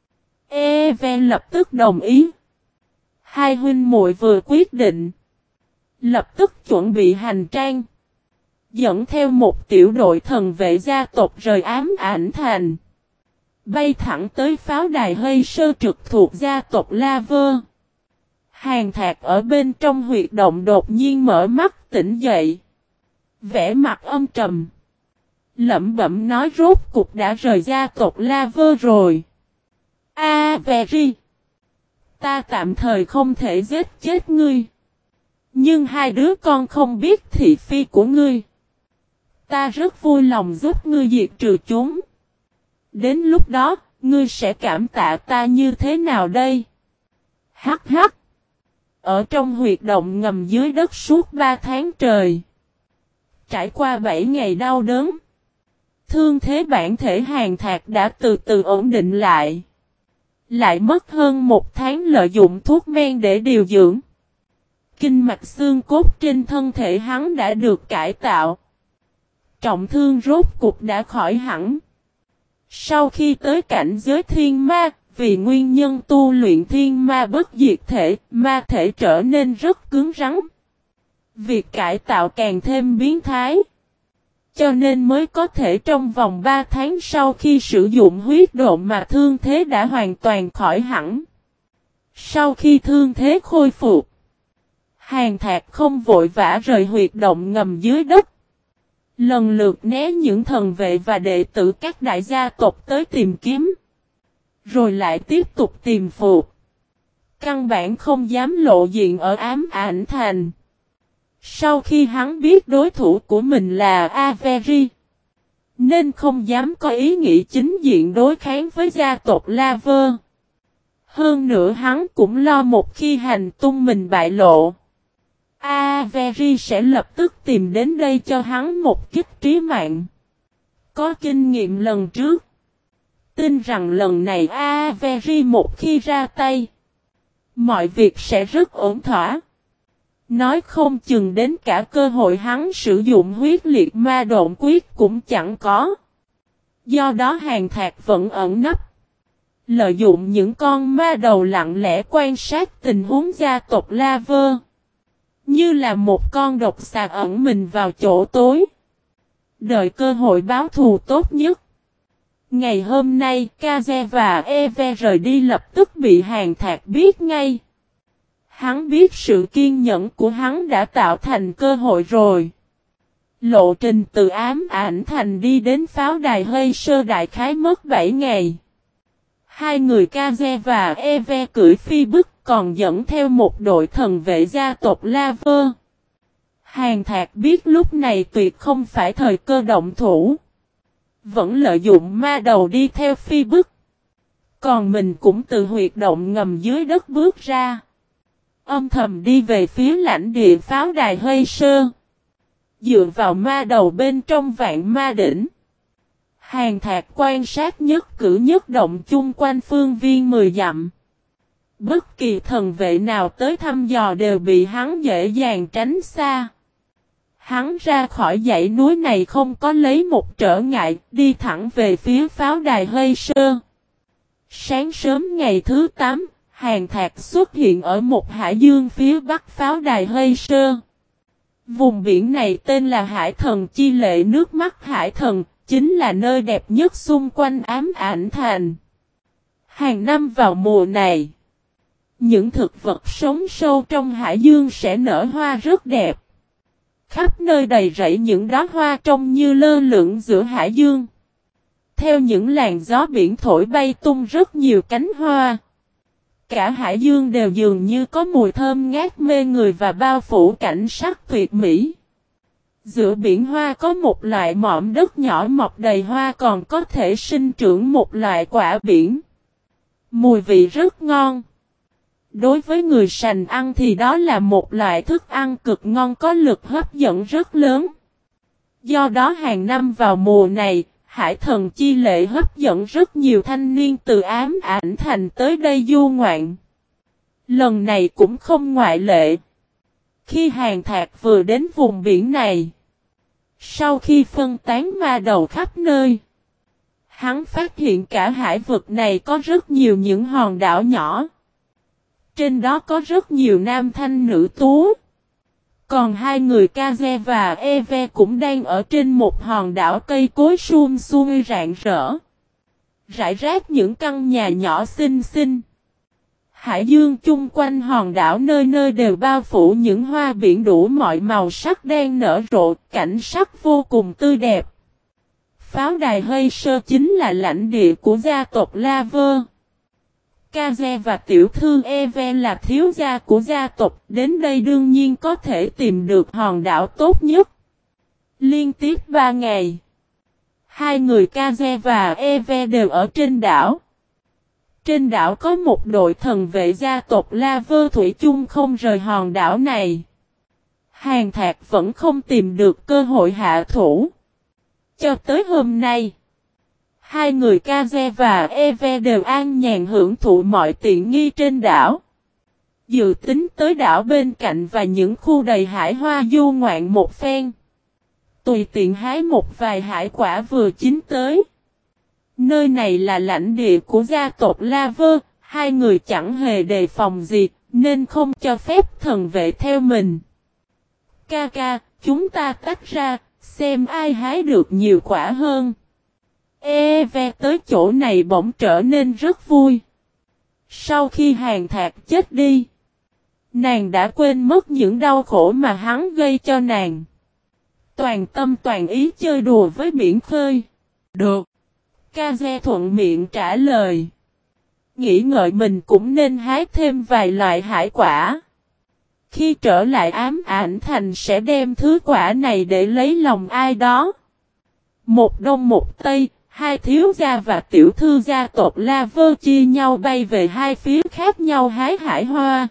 Eve lập tức đồng ý. Hai huynh muội vừa quyết định. Lập tức chuẩn bị hành trang. Dẫn theo một tiểu đội thần vệ gia tộc rời ám ảnh thành. Bay thẳng tới pháo đài hơi sơ trực thuộc gia tộc La Vơ. Hàng Thạc ở bên trong huyệt động đột nhiên mở mắt tỉnh dậy. Vẻ mặt âm trầm. Lẩm bẩm nói rốt cục đã rời gia tộc La Vơ rồi. Veri. Ta tạm thời không thể giết chết ngươi. Nhưng hai đứa con không biết thị phi của ngươi. Ta rất vui lòng giúp ngươi diệt trừ chúng. Đến lúc đó, ngươi sẽ cảm tạ ta như thế nào đây? Hắc hắc. Ở trong huyệt động ngầm dưới đất suốt 3 tháng trời. Trải qua 7 ngày đau đớn. Thương thế bản thể Hàng Thạc đã từ từ ổn định lại. Lại mất hơn 1 tháng lợi dụng thuốc men để điều dưỡng. Kinh mạch xương cốt trên thân thể hắn đã được cải tạo. Trọng thương rốt cục đã khỏi hẳn. Sau khi tới cảnh giới thiên ma, vì nguyên nhân tu luyện thiên ma bất diệt thể, ma thể trở nên rất cứng rắn. Việc cải tạo càng thêm biến thái. Cho nên mới có thể trong vòng 3 tháng sau khi sử dụng huyết độn mà thương thế đã hoàn toàn khỏi hẳn. Sau khi thương thế khôi phục, Hàng Thạc không vội vã rời huyệt động ngầm dưới đất. Lần lượt né những thần vệ và đệ tử các đại gia tộc tới tìm kiếm. Rồi lại tiếp tục tìm phục. Căn bản không dám lộ diện ở ám ảnh thành. Sau khi hắn biết đối thủ của mình là Averi, nên không dám có ý nghĩ chính diện đối kháng với gia tộc La Vơ. Hơn nữa hắn cũng lo một khi hành tung mình bại lộ, Averi sẽ lập tức tìm đến đây cho hắn một kích trí mạng. Có kinh nghiệm lần trước, tin rằng lần này Averi một khi ra tay, mọi việc sẽ rất ổn thỏa. Nói không chừng đến cả cơ hội hắn sử dụng huyết liệt ma độn quyết cũng chẳng có. Do đó Hàng Thạc vẫn ẩn nấp. Lợi dụng những con ma đầu lặng lẽ quan sát tình huống gia tộc La Vơ. Như là một con độc xà ẩn mình vào chỗ tối. Đợi cơ hội báo thù tốt nhất. Ngày hôm nay Kaze và Eve rời đi lập tức bị Hàng Thạc biết ngay. Hắn biết sự kiên nhẫn của hắn đã tạo thành cơ hội rồi. Lộ trình từ ám ảnh thành đi đến pháo đài hơi sơ đại khái mất 7 ngày. Hai người Kaze và Eve cưỡi phi bức còn dẫn theo một đội thần vệ gia tộc La Vơ. Hàng Thạc biết lúc này tuyệt không phải thời cơ động thủ. Vẫn lợi dụng ma đầu đi theo phi bức. Còn mình cũng từ huyệt động ngầm dưới đất bước ra. Âm thầm đi về phía lãnh địa pháo đài hơi sơ. Dựa vào ma đầu bên trong vạn ma đỉnh. Hàng Thạc quan sát nhất cử nhất động chung quanh phương viên 10 dặm. Bất kỳ thần vệ nào tới thăm dò đều bị hắn dễ dàng tránh xa. Hắn ra khỏi dãy núi này không có lấy một trở ngại, đi thẳng về phía pháo đài hơi sơ. Sáng sớm ngày thứ 8, Hàng Thạc xuất hiện ở một hải dương phía bắc pháo đài hơi sơ. Vùng biển này tên là Hải Thần Chi Lệ nước mắt Hải Thần, chính là nơi đẹp nhất xung quanh ám ảnh thành. Hàng năm vào mùa này, Những thực vật sống sâu trong hải dương sẽ nở hoa rất đẹp. Khắp nơi đầy rẫy những đóa hoa trông như lơ lửng giữa hải dương. Theo những làn gió biển thổi bay tung rất nhiều cánh hoa. Cả hải dương đều dường như có mùi thơm ngát mê người và bao phủ cảnh sắc tuyệt mỹ. Giữa biển hoa có một loại mỏm đất nhỏ mọc đầy hoa còn có thể sinh trưởng một loại quả biển. Mùi vị rất ngon. Đối với người sành ăn thì đó là một loại thức ăn cực ngon có lực hấp dẫn rất lớn. Do đó hàng năm vào mùa này, Hải Thần Chi Lệ hấp dẫn rất nhiều thanh niên từ Ám Ảnh Thành tới đây du ngoạn. Lần này cũng không ngoại lệ. Khi Hàn Thạc vừa đến vùng biển này, sau khi phân tán ma đầu khắp nơi, hắn phát hiện cả hải vực này có rất nhiều những hòn đảo nhỏ. Trên đó có rất nhiều nam thanh nữ tú. Còn hai người Kaze và Eve cũng đang ở trên một hòn đảo cây cối sum xuê rạng rỡ. Rải rác những căn nhà nhỏ xinh xinh. Hải dương chung quanh hòn đảo nơi nơi đều bao phủ những hoa biển đủ mọi màu sắc đang nở rộ, cảnh sắc vô cùng tươi đẹp. Pháo đài Hơi Sơ chính là lãnh địa của gia tộc Laver. Kaze và tiểu thư Eve là thiếu gia của gia tộc, đến đây đương nhiên có thể tìm được hòn đảo tốt nhất. Liên tiếp 3 ngày, hai người Kaze và Eve đều ở trên đảo. Trên đảo có một đội thần vệ gia tộc Laver thủy chung không rời hòn đảo này. Hàn Thạc vẫn không tìm được cơ hội hạ thủ. Cho tới hôm nay, hai người Kaze và Eve đều an nhàn hưởng thụ mọi tiện nghi trên đảo. Dự tính tới đảo bên cạnh và những khu đầy hải hoa du ngoạn một phen. Tùy tiện hái một vài hải quả vừa chín tới. Nơi này là lãnh địa của gia tộc Laver, hai người chẳng hề đề phòng gì, nên không cho phép thần vệ theo mình. Ca, chúng ta tách ra, xem ai hái được nhiều quả hơn. Eve tới chỗ này bỗng trở nên rất vui. Sau khi Hàn Thạc chết đi, nàng đã quên mất những đau khổ mà hắn gây cho nàng. Toàn tâm toàn ý chơi đùa với biển khơi. Được. Kaze thuận miệng trả lời. Nghĩ ngợi mình cũng nên hái thêm vài loại hải quả. Khi trở lại Ám Ảnh Thành sẽ đem thứ quả này để lấy lòng ai đó. Một đông một tây, hai thiếu gia và tiểu thư gia tộc Laver chia nhau bay về hai phía khác nhau hái hải hoa.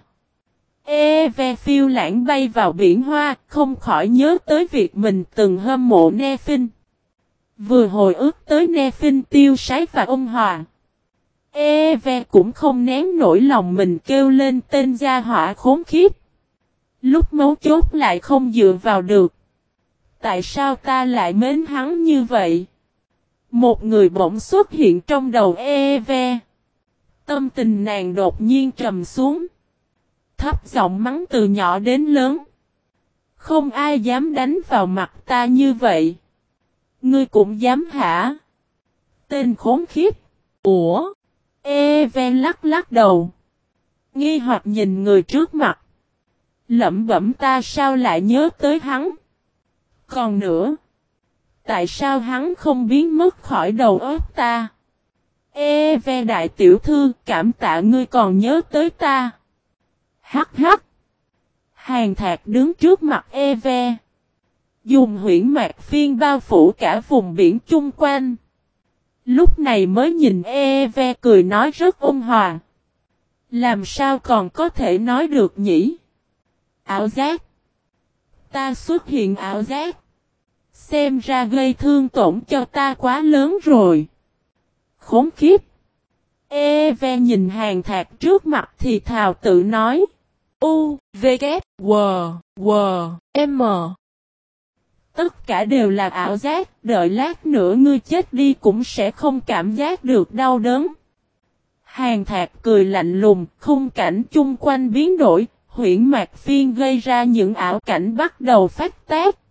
Eve phiêu lãng bay vào biển hoa, không khỏi nhớ tới việc mình từng hâm mộ Nephin. Vừa hồi ức tới Nephin tiêu sái và ôn hòa. Eve cũng không nén nổi lòng mình kêu lên tên gia họa khốn khiếp. Lúc mấu chốt lại không dựa vào được. Tại sao ta lại mến hắn như vậy? Một người bỗng xuất hiện trong đầu Eve. Tâm tình nàng đột nhiên trầm xuống. Thấp giọng mắng từ nhỏ đến lớn. Không ai dám đánh vào mặt ta như vậy. Ngươi cũng dám hả? Tên khốn khiếp. Ủa? Eve lắc lắc đầu. Nghi hoặc nhìn người trước mặt. Lẩm bẩm ta sao lại nhớ tới hắn? Còn nữa. Tại sao hắn không biến mất khỏi đầu óc ta? Eve đại tiểu thư cảm tạ ngươi còn nhớ tới ta. Hắc hắc. Hàn Thạc đứng trước mặt Eve. Dùng huyễn mạc phiên bao phủ cả vùng biển chung quanh. Lúc này mới nhìn Eve cười nói rất ôn hòa. Làm sao còn có thể nói được nhỉ? Ảo giác. Ta xuất hiện ảo giác. Xem ra gây thương tổn cho ta quá lớn rồi. Khốn khiếp. Eve nhìn Hàn Thạc trước mặt thì thào tự nói. U, V, K, W, W, M. Tất cả đều là ảo giác, đợi lát nữa ngươi chết đi cũng sẽ không cảm giác được đau đớn. Hàn Thạc cười lạnh lùng, khung cảnh chung quanh biến đổi, huyễn mạc phiên gây ra những ảo cảnh bắt đầu phát tác.